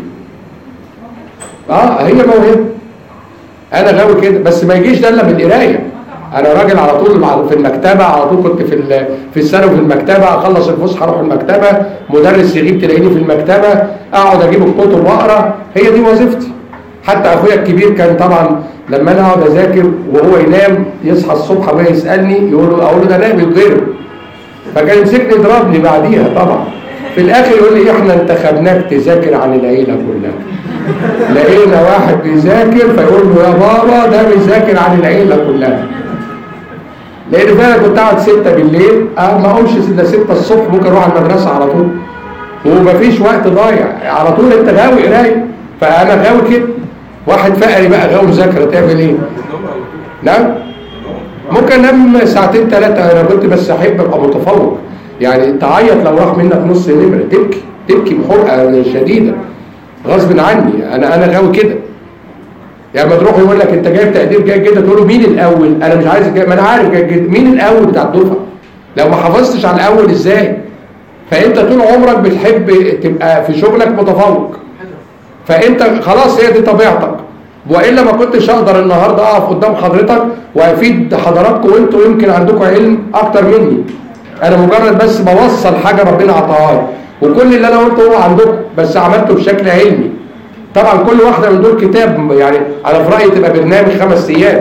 اه هي موهبه، انا غاوي كده، بس ما يجيش ده الا بالقرايه. انا راجل على طول في المكتبه، على طول كنت في في الثانوي في المكتبه، اخلص الفسحه اروح المكتبه، مدرس يغيب تلاقيني في المكتبه، اقعد اجيب الكتب واقرا، هي دي وظيفتي. حتى اخويا الكبير كان طبعا لما انا اقعد اذاكر وهو ينام يصحى الصبح وهو يسالني يقول له، اقول له ده نايم يتضرب، فكان يمسكني يضربني بعديها طبعا. في الاخر يقول لي احنا انتخبناك تذاكر عن العيله كلها. لقينا واحد بيذاكر فيقول له يا بابا ده بيذاكر عن العيله كلها. لان فعلا كنت قاعد ستة بالليل، أه ما اقومش الا ستة الصبح، ممكن اروح المدرسه على طول ومفيش وقت ضايع، على طول انت غاوي قرايه. فانا غاوي كده. واحد فقري بقى غاوي مذاكره، تعمل ايه؟ نعم؟ ممكن انام ساعتين ثلاثه. انا كنت بس احب ابقى متفوق، يعني تعيط لو راح منك نص نمره، تبكي تبكي بحرقه شديده غصب عني. انا انا غاوي كده. يعني ما تروح يقول لك انت جايب تقدير جيد جدا، تقول له مين الاول؟ انا مش عايز جاي. ما انا عارف جيد جدا، مين الاول بتاع الدفعه؟ لو ما حافظتش على الاول ازاي؟ فانت طول عمرك بتحب تبقى في شغلك متفوق، فانت خلاص هي دي طبيعتك. والا ما كنتش اقدر النهارده اقف قدام حضرتك وافيد حضراتكم، وانتوا يمكن عندكم علم اكتر مني. انا مجرد بس بوصل حاجه ربنا عطاها لي، وكل اللي انا قلته هو عندكم، بس عملته بشكل علمي. طبعا كل واحده من دول كتاب، يعني انا في رايي تبقى برنامج خمس ايام،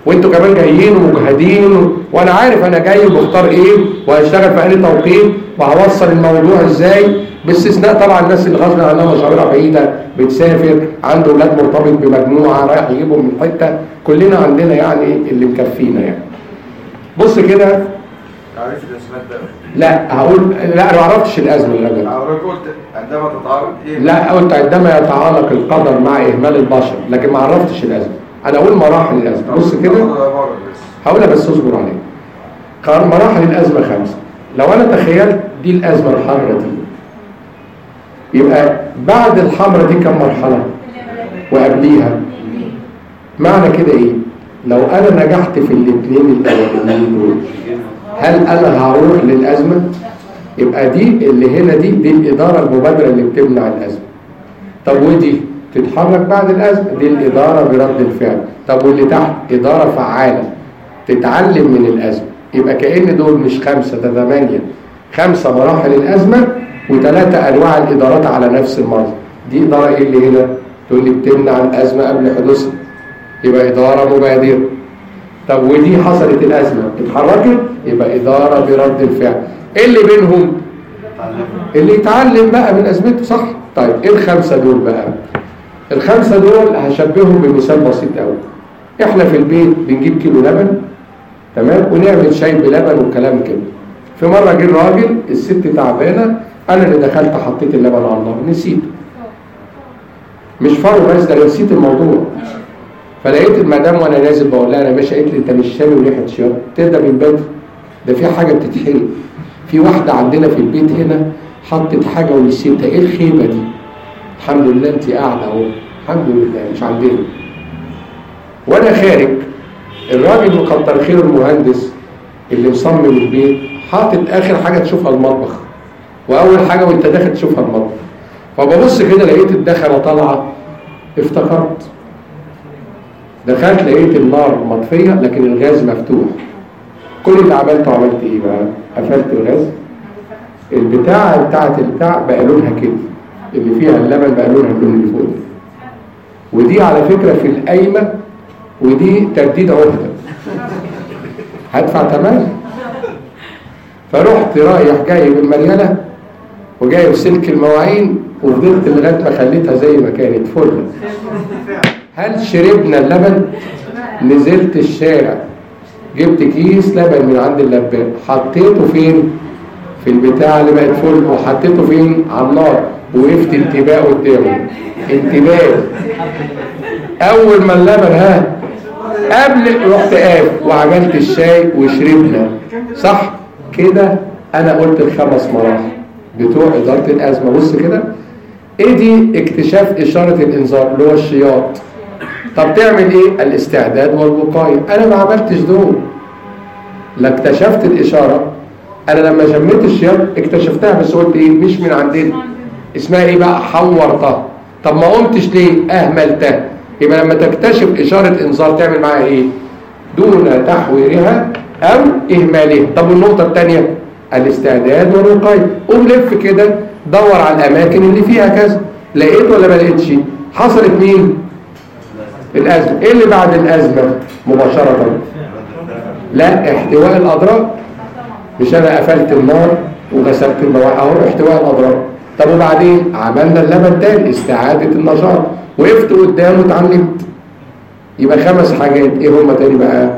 وانتوا كمان جايين ومجهدين، وانا عارف انا جاي وبختار ايه وهشتغل في انهي توقيت وهوصل الموضوع ازاي، باستثناء طبعا الناس اللي غصب عنها مشاويرها بعيده، بتسافر، عنده اولاد مرتبط بمجموعه رايح يجيبهم من حته، كلنا عندنا يعني اللي مكفينا يعني. بص كده. تعريف الاسمات ده؟ لا هقول لا انا ما عرفتش الازمه الابدا. حضرتك قلت عندما تتعارض ايه؟ لا قلت عندما يتعالق القدر مع اهمال البشر، لكن ما عرفتش الازمه. انا اقول مراحل الازمه. بص كده هقولها بس اصبر عليا. قال مراحل الازمه خمسه. لو انا تخيلت دي الازمه الحمراء دي، يبقى بعد الحمراء دي كم مرحله وقبليها؟ معنى كده ايه؟ لو انا نجحت في الاثنين الاولانيين دول، هل انا هروح للازمه؟ يبقى دي اللي هنا دي دي الاداره المبادره اللي بتمنع الازمه. طب ودي تتحرك بعد الازمه، دي الاداره برد الفعل. طب واللي تحت اداره فعاله تتعلم من الازمه. يبقى كأن دول مش خمسه، ده ثمانيه. خمسه مراحل الازمه وثلاثه انواع الادارات على نفس المرض. دي اداره ايه اللي هنا؟ تقول لي بتمنع الازمه قبل حدوثها، يبقى اداره مبادره. طب ودي حصلت الازمه اتحركت، يبقى اداره برد الفعل. ايه اللي بينهم؟ اللي يتعلم بقى من ازمته، صح؟ طيب ايه الخمسه دول بقى؟ الخمسه دول هشبههم بمثال بسيط قوي. احنا في البيت بنجيب كيلو لبن، تمام، ونعمل شاي بلبن والكلام كده. في مره جه الراجل، الست تعبانه، انا اللي دخلت حطيت اللبن على النار، نسيته. مش فرق بس، ده انا نسيت الموضوع. فلقيت المدام وانا نازل بقول لها انا ماشي، قالت لي انت مش شامم ريحه شياط؟ تبدا من بدري، ده في حاجه بتتحرق. في واحده عندنا في البيت هنا حطت حاجه ونسيتها، ايه الخيبه دي؟ الحمد لله انت قاعده اهو، الحمد لله مش عندنا. وانا خارج الراجل مكتر خير المهندس اللي مصمم البيت حاطط اخر حاجه تشوفها المطبخ، واول حاجه وانت داخل تشوفها المطبخ. فببص كده لقيت الدخنه طالعه، افتكرت. دخلت لقيت النار مطفيه لكن الغاز مفتوح. كل اللي عملته عملت ايه بقى؟ قفلت الغاز، البتاعه بتاعت البتاع بقى لونها كده، اللي فيها اللبن بقى لونها اللون اللي فوق ده. ودي على فكره في القايمه، ودي تجديد عهده، هدفع تمام. فرحت رايح جايب المريله وجايب سلك المواعين وفضلت لغايه ما خليتها زي ما كانت فل. هل شربنا اللبن؟ نزلت الشارع جبت كيس لبن من عند اللبان، حطيته فين؟ في البتاع اللي بقت فل، وحطيته فين؟ على النار. وقفت انتباه قدامه، انتباه. اول ما اللبن ها قبل رحت قاف وعملت الشاي وشربنا، صح كده؟ انا قلت الخمس مراحل بتوع اداره الازمه. بص كده، ايه دي؟ اكتشاف اشاره الانذار اللي هو الشياط. طب تعمل ايه؟ الاستعداد والوقايه. انا ما عملتش دول، لا اكتشفت الاشاره. انا لما شميت الشياط اكتشفتها بس قلت ايه؟ مش من عندنا. اسمها ايه بقى؟ حورتها. طب ما قمتش ليه؟ اهملتها. يبقى لما تكتشف اشاره انذار تعمل معاها ايه؟ دون تحويرها او اهمالها. طب والنقطه الثانيه؟ الاستعداد والوقايه. قوم لف كده دور على الاماكن اللي فيها كذا، لقيت ولا ما لقيتش؟ حصلت مين؟ الازمه. ايه اللي بعد الازمه مباشره؟ لا، احتواء الاضرار. مش انا قفلت النار وغسلت المواعين اهو احتواء الاضرار. طب وبعدين عملنا اللبن تاني، استعاده النشاط، وقفت قدامه اتعلمت. يبقى خمس حاجات. ايه هما تاني بقى؟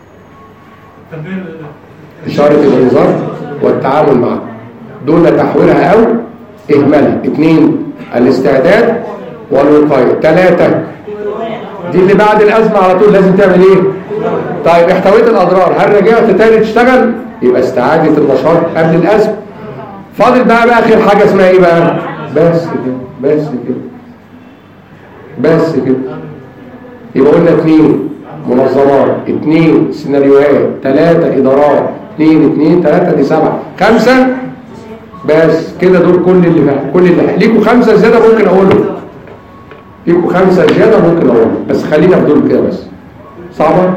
اشاره الانذار والتعامل معها دون تحويلها او اهمالها. اثنين الاستعداد والوقايه. ثلاثه دي اللي بعد الازمه على طول لازم تعمل ايه؟ طيب احتويت الاضرار، هل رجعت تاني تشتغل؟ يبقى استعاده النشاط قبل الازمه. فاضل بقى بقى اخر حاجه اسمها ايه بقى؟ بس كده، بس كده، بس كده. يبقى قلنا اثنين منظمات، اثنين سيناريوهات، ثلاثه ادارات، اثنين اثنين ثلاثه دي سبعه، خمسه بس كده. دول كل اللي بقى. كل اللي ليكوا خمسه زياده ممكن اقولهم. ليكوا خمسه زياده ممكن اقولهم، بس خلينا في دول كده بس. صعبه؟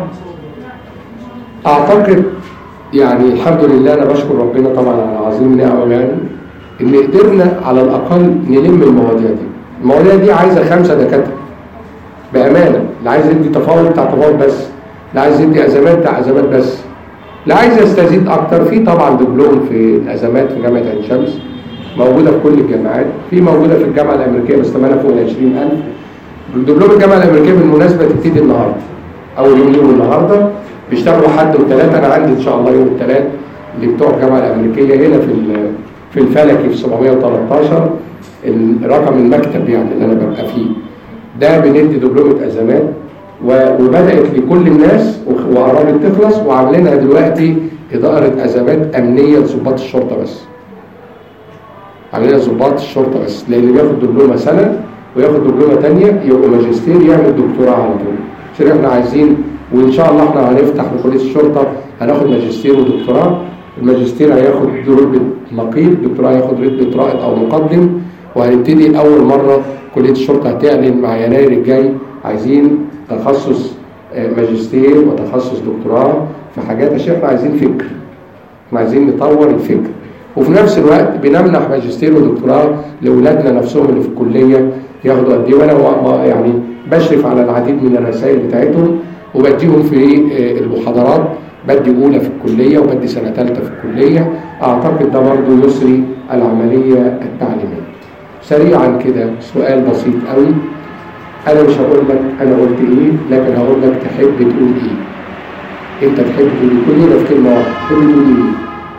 اعتقد يعني الحمد لله، انا بشكر ربنا طبعا على عظيم نعمه، يعني ان قدرنا على الاقل نلم المواضيع دي. المواضيع دي عايزه خمسه دكاتره بامانه، اللي عايز يدي تفاوض بتاع تفاوض بس. لا عايز يدي ازمات ده ازمات بس. لا عايز يستزيد اكتر، في طبعا دبلوم في الازمات في جامعه عين شمس موجوده في كل الجامعات، في موجوده في الجامعه الامريكيه بس ثمنها فوق ال عشرين ألف. دبلوم الجامعه الامريكيه بالمناسبه تبتدي النهارده، اول يوم يوم النهارده، بيشتغلوا حد وثلاثه. انا عندي ان شاء الله يوم الثلاث اللي بتوع الجامعه الامريكيه هنا في في الفلكي في سبعمية وتلتاشر، الرقم المكتب يعني اللي انا ببقى فيه ده، بندي دبلومه ازمات وبدات لكل الناس وقربت تخلص، وعاملينها دلوقتي اداره ازمات امنيه لضباط الشرطه بس. عاملينها ضباط الشرطه بس، لان بياخد دبلومه سنه وياخد دبلومه ثانيه يبقى ماجستير يعمل دكتوراه على طول. عشان احنا عايزين، وان شاء الله احنا هنفتح لكليه الشرطه هناخد ماجستير ودكتوراه. الماجستير هياخد رتبه نقيب، الدكتوراه هياخد رتبه رائد او مقدم. وهنبتدي اول مره كليه الشرطه هتعلن مع يناير الجاي عايزين تخصص ماجستير وتخصص دكتوراه في حاجات، عشان احنا عايزين فكر، احنا عايزين نطور الفكر. وفي نفس الوقت بنمنح ماجستير ودكتوراه لاولادنا نفسهم اللي في الكليه ياخدوا قد ايه. وانا يعني بشرف على العديد من الرسائل بتاعتهم وبديهم في المحاضرات، بدي اولى في الكليه وبدي سنه ثالثه في الكليه. اعتقد ده برضه يسري العمليه التعليميه. سريعا كده سؤال بسيط قوي، انا مش هقول لك انا قلت ايه، لكن هقول لك تحب تقول ايه. انت تحب تقول ايه؟ كل ده في كلمه واحده، تحب تقول ايه؟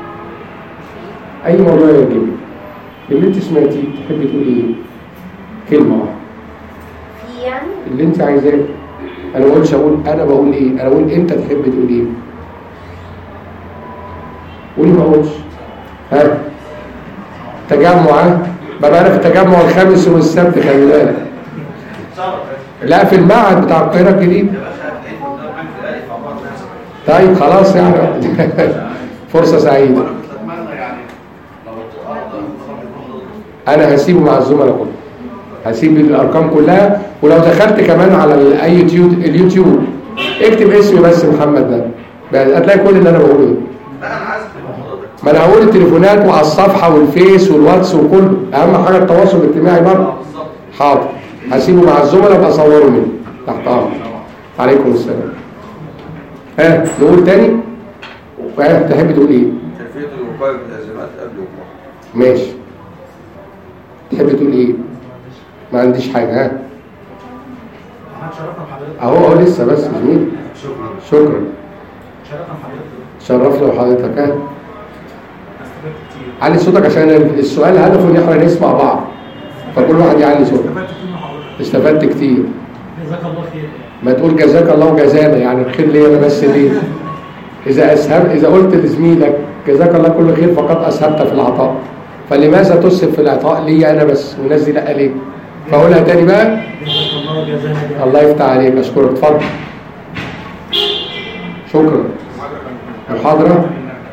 اي موضوع يعجبك اللي انت سمعتيه تحب تقول ايه؟ كلمه واحده في يعني اللي انت عايزاه. انا ما قلتش اقول انا بقول ايه، انا بقول انت تحب تقول ايه. قولي ما قلتش. ها تجمع، بقى انا في التجمع الخامس والسبت، خلي بالك. لا في المعهد بتاع القاهره الجديد. طيب خلاص يعني فرصه سعيده. انا هسيبه مع الزملاء كله، هسيب الارقام كلها. ولو دخلت كمان على اليوتيوب اليوتيوب اكتب اسمي بس محمد ده، هتلاقي كل اللي انا بقوله ده. ما انا هقول التليفونات وعلى الصفحه والفيس والواتس وكله، اهم حاجه التواصل الاجتماعي برضه. حاضر هسيبه مع الزملاء ابقى اصوره منه تحت امر. عليكم السلام. ها نقول تاني؟ تحب تقول ايه؟ كيفيه الوقايه من الازمات قبل وقوعها. ماشي. تحب تقول ايه؟ ما عنديش حاجه. ها اهو اهو لسه بس زميلي. شكرا شكرا. شرفنا شرفنا بحضرتك. ها استفدت كتير. علي صوتك عشان السؤال هدفه ان احنا نسمع بعض، فكل واحد يعلي صوته. استفدت كتير من حضرتك. استفدت كتير. جزاك الله خير. ما تقول جزاك الله جزانا، يعني الخير ليا انا بس ليه؟ اذا اسهب اذا قلت لزميلك جزاك الله كل خير فقد اسهبت في العطاء، فلماذا تسهب في العطاء لي انا بس والناس دي لا ليه؟ فاقولها تاني بقى. جزاك الله جزانا. الله يفتح عليك، اشكرك. اتفضل. شكرا. محاضرة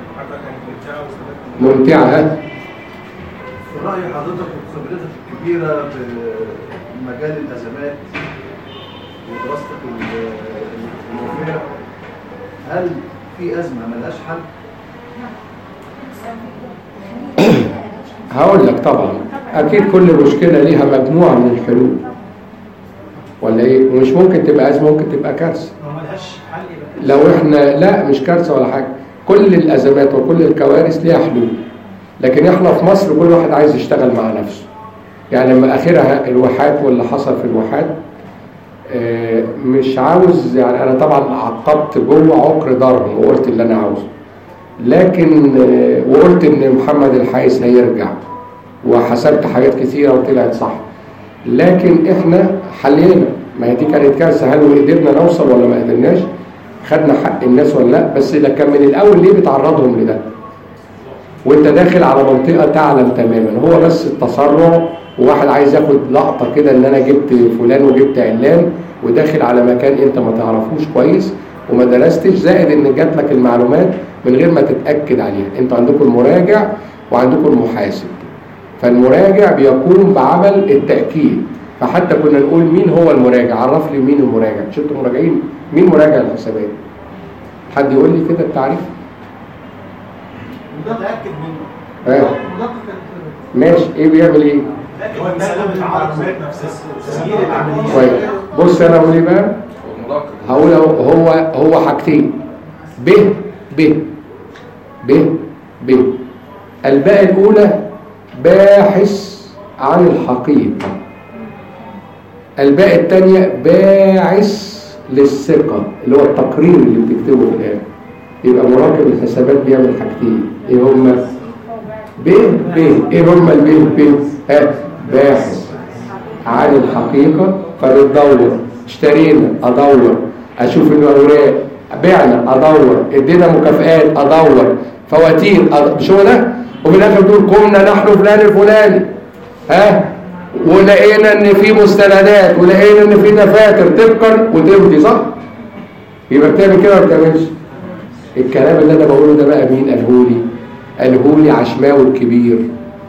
ممتعة. ها في رأي حضرتك وخبرتك الكبيرة في مجال الأزمات ودراستك الوفية، هل في أزمة ملهاش حل؟ هقول لك طبعا اكيد كل مشكله ليها مجموعه من الحلول، ولا ايه؟ ومش ممكن تبقى ازمه، ممكن تبقى كارثه. ما ملهاش حل يبقى. لو احنا لا مش كارثه ولا حاجه، كل الازمات وكل الكوارث ليها حلول، لكن احنا في مصر كل واحد عايز يشتغل مع نفسه. يعني لما اخرها الواحات واللي حصل في الواحات، اه مش عاوز يعني، انا طبعا عقبت جوه عقر ضرب وقلت اللي انا عاوزه، لكن اه وقلت ان محمد الحايس هيرجع وحسبت حاجات كثيره وطلعت صح، لكن احنا حلينا. ما هي دي كانت كارثه، هل قدرنا نوصل ولا ما قدرناش؟ خدنا حق الناس ولا لا؟ بس لكن من الاول ليه بتعرضهم لده وانت داخل على منطقه تعلم تماما هو بس التسرع، وواحد عايز ياخد لقطه كده ان انا جبت فلان وجبت علان، وداخل على مكان انت ما تعرفوش كويس وما درستش، زائد ان جات لك المعلومات من غير ما تتاكد عليها. انتوا عندكم المراجع وعندكم المحاسب، فالمراجع بيقوم بعمل التاكيد. فحتى كنا نقول مين هو المراجع؟ عرف لي مين المراجع، مش انتوا مراجعين؟ مين مراجع الحسابات؟ حد يقول لي كده التعريف؟ وده اتاكد منه. اه ماشي. ايه بيعمل ايه؟ هو بيسلم المعلومات نفسها، تسجيل العمليات. طيب بص انا اقول ايه بقى؟ والمراقب هقول هو هو حاجتين، ب ب ب ب الباء الأولى باحث عن الحقيقة، الباء الثانية باعث للثقة اللي هو التقرير اللي بتكتبه في الآخر. يبقى مراقب الحسابات بيعمل حاجتين، ايه هما؟ ب ب ايه هما الب ب؟ ها باحث عن الحقيقة، فبتدور، اشترينا ادور، اشوف الاوراق، بعنا ادور، ادينا مكافآت ادور، فواتير أدور. مش هو ده؟ وفي الاخر تقول قمنا نحن فلان الفلاني، ها ولقينا ان في مستندات ولقينا ان في دفاتر تذكر وتمضي، صح؟ يبقى بتعمل كده ولا ما بتعملش؟ الكلام اللي انا بقوله ده بقى مين قالهولي؟ قالهولي عشماوي الكبير،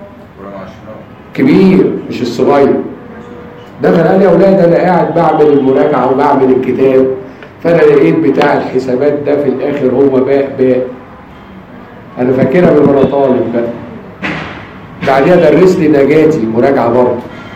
كبير مش الصغير. دخل قال لي يا اولاد انا قاعد بعمل المراجعه وبعمل الكتاب، فانا لقيت بتاع الحسابات ده في الاخر هو باء باء. انا فاكرها من وانا طالب بقى. بعديها درس لي نجاتي مراجعه برضه،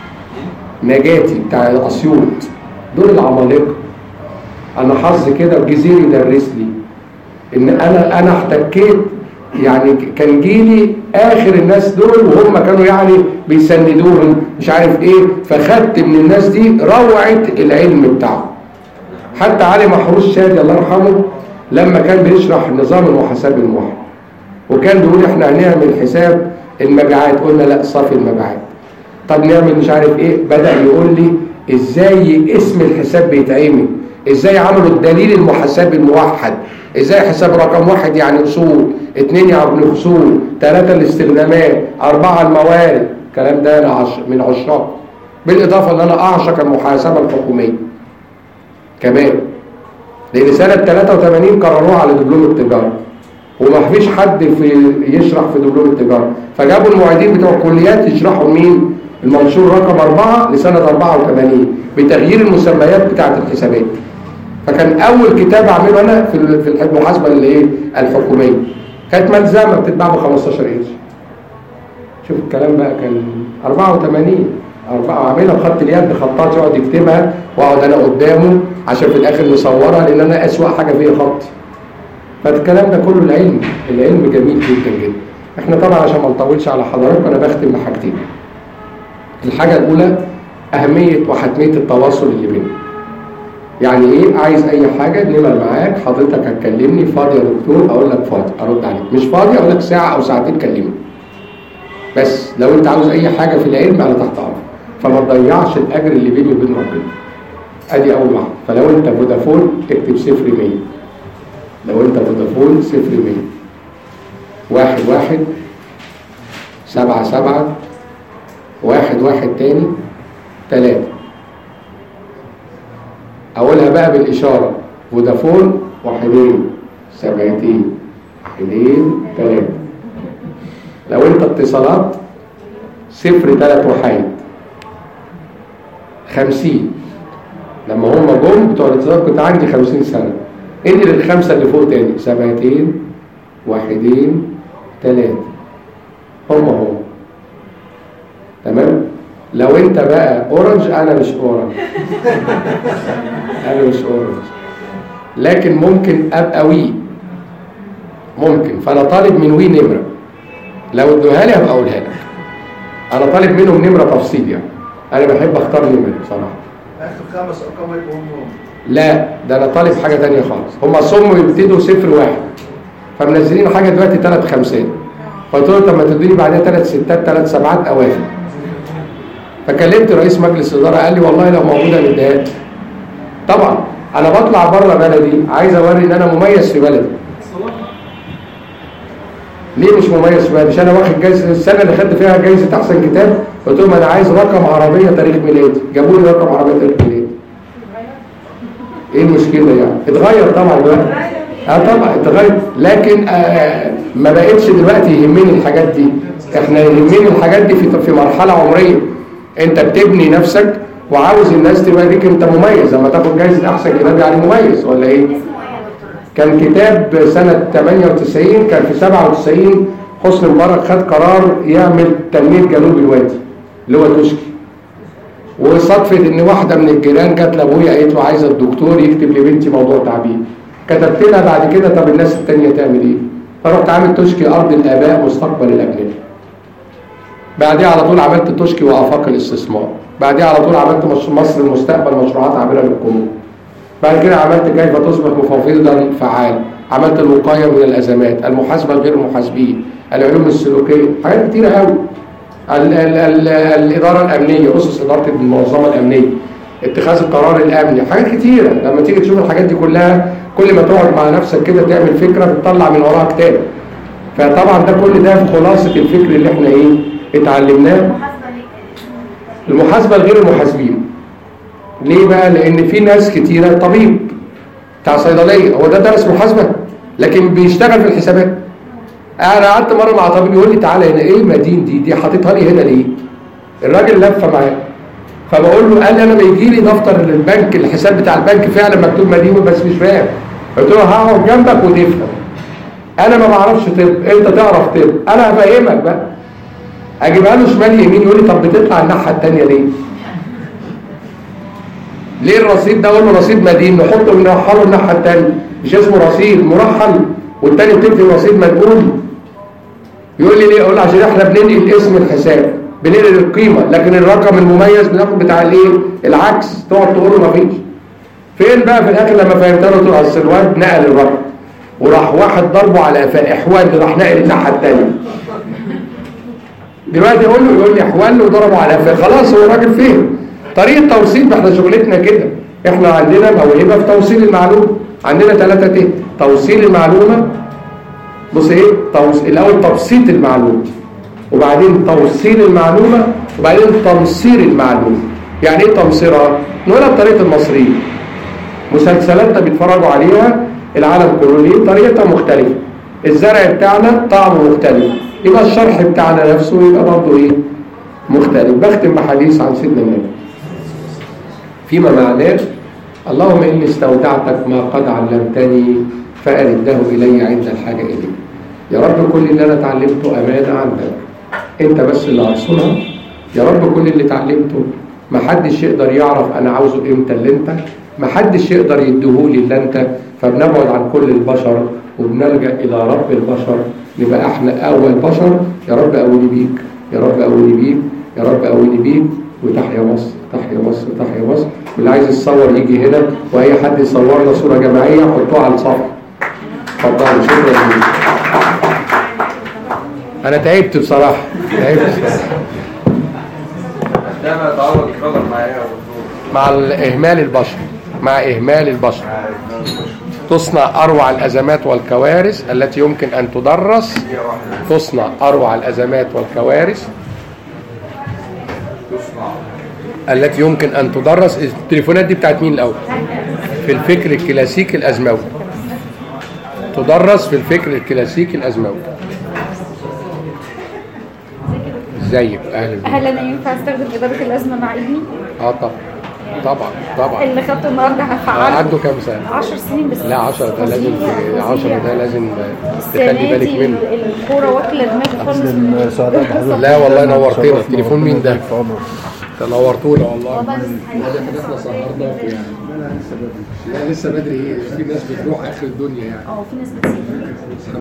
نجاتي بتاع اسيوط، دول العمالقه. انا حظي كده الجزيري درس لي ان انا انا احتكيت، يعني كان جيلي اخر الناس دول وهم كانوا يعني بيسندوهم مش عارف ايه، فخدت من الناس دي روعه العلم بتاعهم. حتى علي محروس شادي الله يرحمه لما كان بيشرح نظام المحاسبه الموحد وكان بيقول احنا هنعمل حساب المبيعات، قلنا لا صافي المبيعات، طب نعمل مش عارف ايه، بدأ يقول لي ازاي اسم الحساب بيتعمل، ازاي عملوا الدليل المحاسبي الموحد، ازاي حساب رقم واحد يعني اصول، اثنين يعني اصول، ثلاثة الاستخدامات، اربعة الموارد. الكلام ده انا عش... من عشاق، بالاضافة ان انا اعشق المحاسبة الحكومية كمان، لان سنة ثلاثة وثمانين قرروها على دبلوم التجارة وما فيش حد في يشرح في دبلوم التجارة، فجابوا المعيدين بتوع الكليات يشرحوا مين؟ المنشور رقم أربعة لسنة أربعة وثمانين بتغيير المسميات بتاعة الحسابات. فكان أول كتاب أعمله أنا في في المحاسبة اللي إيه؟ الحكومية. كانت ملزمة بتتباع ب خمستاشر قرش. شوف الكلام بقى كان أربعة وثمانين، أربعة أعملها بخط اليد، خطاط يقعد يكتبها وأقعد أنا قدامه عشان في الآخر نصورها لأن أنا أسوأ حاجة فيها خطي. فالكلام ده كله العلم، العلم جميل جدا جدا. احنا طبعا عشان ما نطولش على حضراتكم انا بختم بحاجتين. الحاجه الاولى اهميه وحتميه التواصل اللي بيننا. يعني ايه؟ عايز اي حاجه نمر معاك، حضرتك هتكلمني فاضي يا دكتور، اقول لك فاضي ارد عليك، مش فاضي اقول لك ساعه او ساعتين كلمني. بس لو انت عاوز اي حاجه في العلم انا تحت امرك، فما تضيعش الاجر اللي بيني وبين ربنا. ادي اول واحده. فلو انت فودافون اكتب صفر مية، لو انت فودافون صفر مية واحد واحد سبعة سبعة واحد واحد تاني تلاتة. اقولها بقى بالاشارة، فودافون واحدين سبعتين واحدين تلاتة. لو انت اتصالات صفر تلات وحيد خمسين. لما هم جم بتوع الاتصالات كنت عندي خمسين سنة، انقل الخمسة اللي فوق تاني، سبعتين واحدين تلاتة، هم هم تمام. لو انت بقى اورنج انا مش اورنج انا مش اورنج لكن ممكن ابقى وي، ممكن. فانا طالب من وي نمرة، لو ادوها لي هبقى اقولها لك. انا طالب منهم نمرة تفصيل، يعني انا بحب اختار نمرة بصراحة. اخر خمس ارقام يبقوا هم. لا ده انا طالب حاجة تانية خالص. هم صموا يبتدوا صفر واحد، فمنزلين حاجة دلوقتي ثلاث خمسات، فقلت له طب ما تدوني بعدها ثلاث ستات ثلاث سبعات اواخر. فكلمت رئيس مجلس الاداره قال لي والله لو موجوده نديها. طبعا انا بطلع بره بلدي عايز اوري ان انا مميز في بلدي. ليه مش مميز في بلدي؟ مش انا واخد جايزه السنه اللي خدت فيها جايزه احسن كتاب، قلت لهم انا عايز رقم عربيه تاريخ ميلادي، جابوا لي رقم عربيه تاريخ ميلادي. ايه المشكله يعني؟ اتغير طبعا دلوقتي. اه طبعا اتغير، لكن آه ما بقتش دلوقتي يهمني الحاجات دي. احنا يهمني الحاجات دي في في مرحله عمريه انت بتبني نفسك وعاوز الناس تبقى ليك انت مميز. لما تاخد جايزه احسن كتاب يعني مميز ولا ايه؟ كان كتاب سنه ثمانية وتسعين، كان في سبعة وتسعين حسني مبارك خد قرار يعمل تنميه جنوب الوادي اللي هو توشكي. وصدفه ان واحده من الجيران جت لابويا قالت له عايزه الدكتور يكتب لبنتي موضوع تعبير. كتبت لها بعد كده طب الناس التانيه تعمل ايه؟ فرحت عامل تشكي ارض الاباء مستقبل الابناء. بعديها على طول عملت تشكي وافاق الاستثمار. بعديها على طول عملت مصر المستقبل مشروعات عابره للقرون. بعد كده عملت كيف تصبح مفوضا فعال. عملت الوقايه من الازمات، المحاسبه الغير المحاسبين، العلوم السلوكيه، حاجات كتيره قوي. ال ال ال الاداره الامنيه، اسس اداره المنظمه الامنيه، اتخاذ القرار الامني، حاجات كتيره. لما تيجي تشوف الحاجات دي كلها كل ما تقعد مع نفسك كده تعمل فكره بتطلع من وراها كتاب. فطبعا ده كل ده في خلاصه الفكر اللي احنا ايه اتعلمناه. المحاسبه الغير المحاسبين. ليه بقى؟ لان في ناس كتيره طبيب بتاع صيدليه هو ده درس محاسبه لكن بيشتغل في الحسابات. انا قعدت مره مع طبيب يقول لي تعالى هنا، ايه المدين دي دي حاططها لي هنا ليه؟ الراجل لفه معايا. فبقول له قال لي انا بيجي لي دفتر البنك الحساب بتاع البنك فعلا مكتوب مدين بس مش فاهم. قلت له هقعد جنبك وتفهم. انا ما بعرفش طب، انت تعرف طب، انا هفهمك بقى. اجيبها له شمال يمين يقول لي طب بتطلع الناحيه الثانيه ليه؟ ليه الرصيد ده؟ اقول له رصيد مدين نحطه ونرحله الناحيه الثانيه، مش اسمه رصيد مرحل والثاني بتكتب رصيد منقول. يقول لي ليه؟ اقول له عشان احنا بننقل اسم الحساب، بننقل القيمه، لكن الرقم المميز بناخد بتاع الايه؟ العكس، تقعد تقول له مفيش. فين بقى في الاخر لما فهمت له؟ قلت له اصل الواد نقل الرقم وراح واحد ضربه على قفاه احوال، راح نقل الناحيه الثانيه. دلوقتي اقول له يقول لي احوال وضربه على قفاه، خلاص هو راجل فهم. طريقه توصيل، احنا شغلتنا كده، احنا عندنا موهبه في توصيل المعلومه. عندنا ثلاثه ت توصيل المعلومه. بص ايه؟ توص... الاول تبسيط المعلومه، وبعدين توصيل المعلومه، وبعدين تمصير المعلومه. يعني ايه تمصيرها؟ نقولها بطريقه المصريين. مسلسلاتنا بيتفرجوا عليها العالم كله ليه؟ طريقتها مختلفه. الزرع بتاعنا طعمه مختلف، يبقى الشرح بتاعنا نفسه يبقى برضه ايه؟ مختلف. بختم بحديث عن سيدنا النبي فيما معناه: اللهم اني استودعتك ما قد علمتني فأرده الي عند الحاجه اليه. يا رب كل اللي انا اتعلمته امانه عندك، انت بس اللي هتصونها. يا رب كل اللي اتعلمته ما حدش يقدر يعرف انا عاوزه امتى اللي انت، ما حدش يقدر يديهولي اللي انت. فبنبعد عن كل البشر وبنلجأ الى رب البشر، نبقى احنا اول بشر. يا رب قويني بيك، يا رب قويني بيك، يا رب قويني بيك. وتحيا مصر، تحيا مصر، تحيا مصر. واللي عايز يتصور يجي هنا، واي حد يصور لنا صوره جماعيه حطوها على الصفحه. اتفضلوا. شكرا لك. انا تعبت بصراحه، تعبت بصراحه. ده ما يتعرض يتفضل معايا يا دكتور. مع اهمال البشر، مع اهمال البشر تصنع اروع الازمات والكوارث التي يمكن ان تدرس. تصنع اروع الازمات والكوارث التي يمكن ان تدرس. التليفونات دي بتاعت مين الاول؟ في الفكر الكلاسيكي الازموي. تدرس في الفكر الكلاسيكي الازموي. ازيك؟ اهلا بك. هل انا ينفع استخدم اداره الازمه مع ابني؟ اه طبعا طبعا طبعا. اللي خدته النهارده هفعله. عنده كام سنه؟ عشر سنين بس. لا عشرة ده لازم عشرة ده لازم تخلي بالك منه. الكوره واكله دماغي خالص. لا والله نورتنا. التليفون مين ده؟ نورتونا والله. احنا سهرنا يعني. لا لسه بدري. ايه في ناس بتروح اخر الدنيا يعني. اه في ناس بتسيب.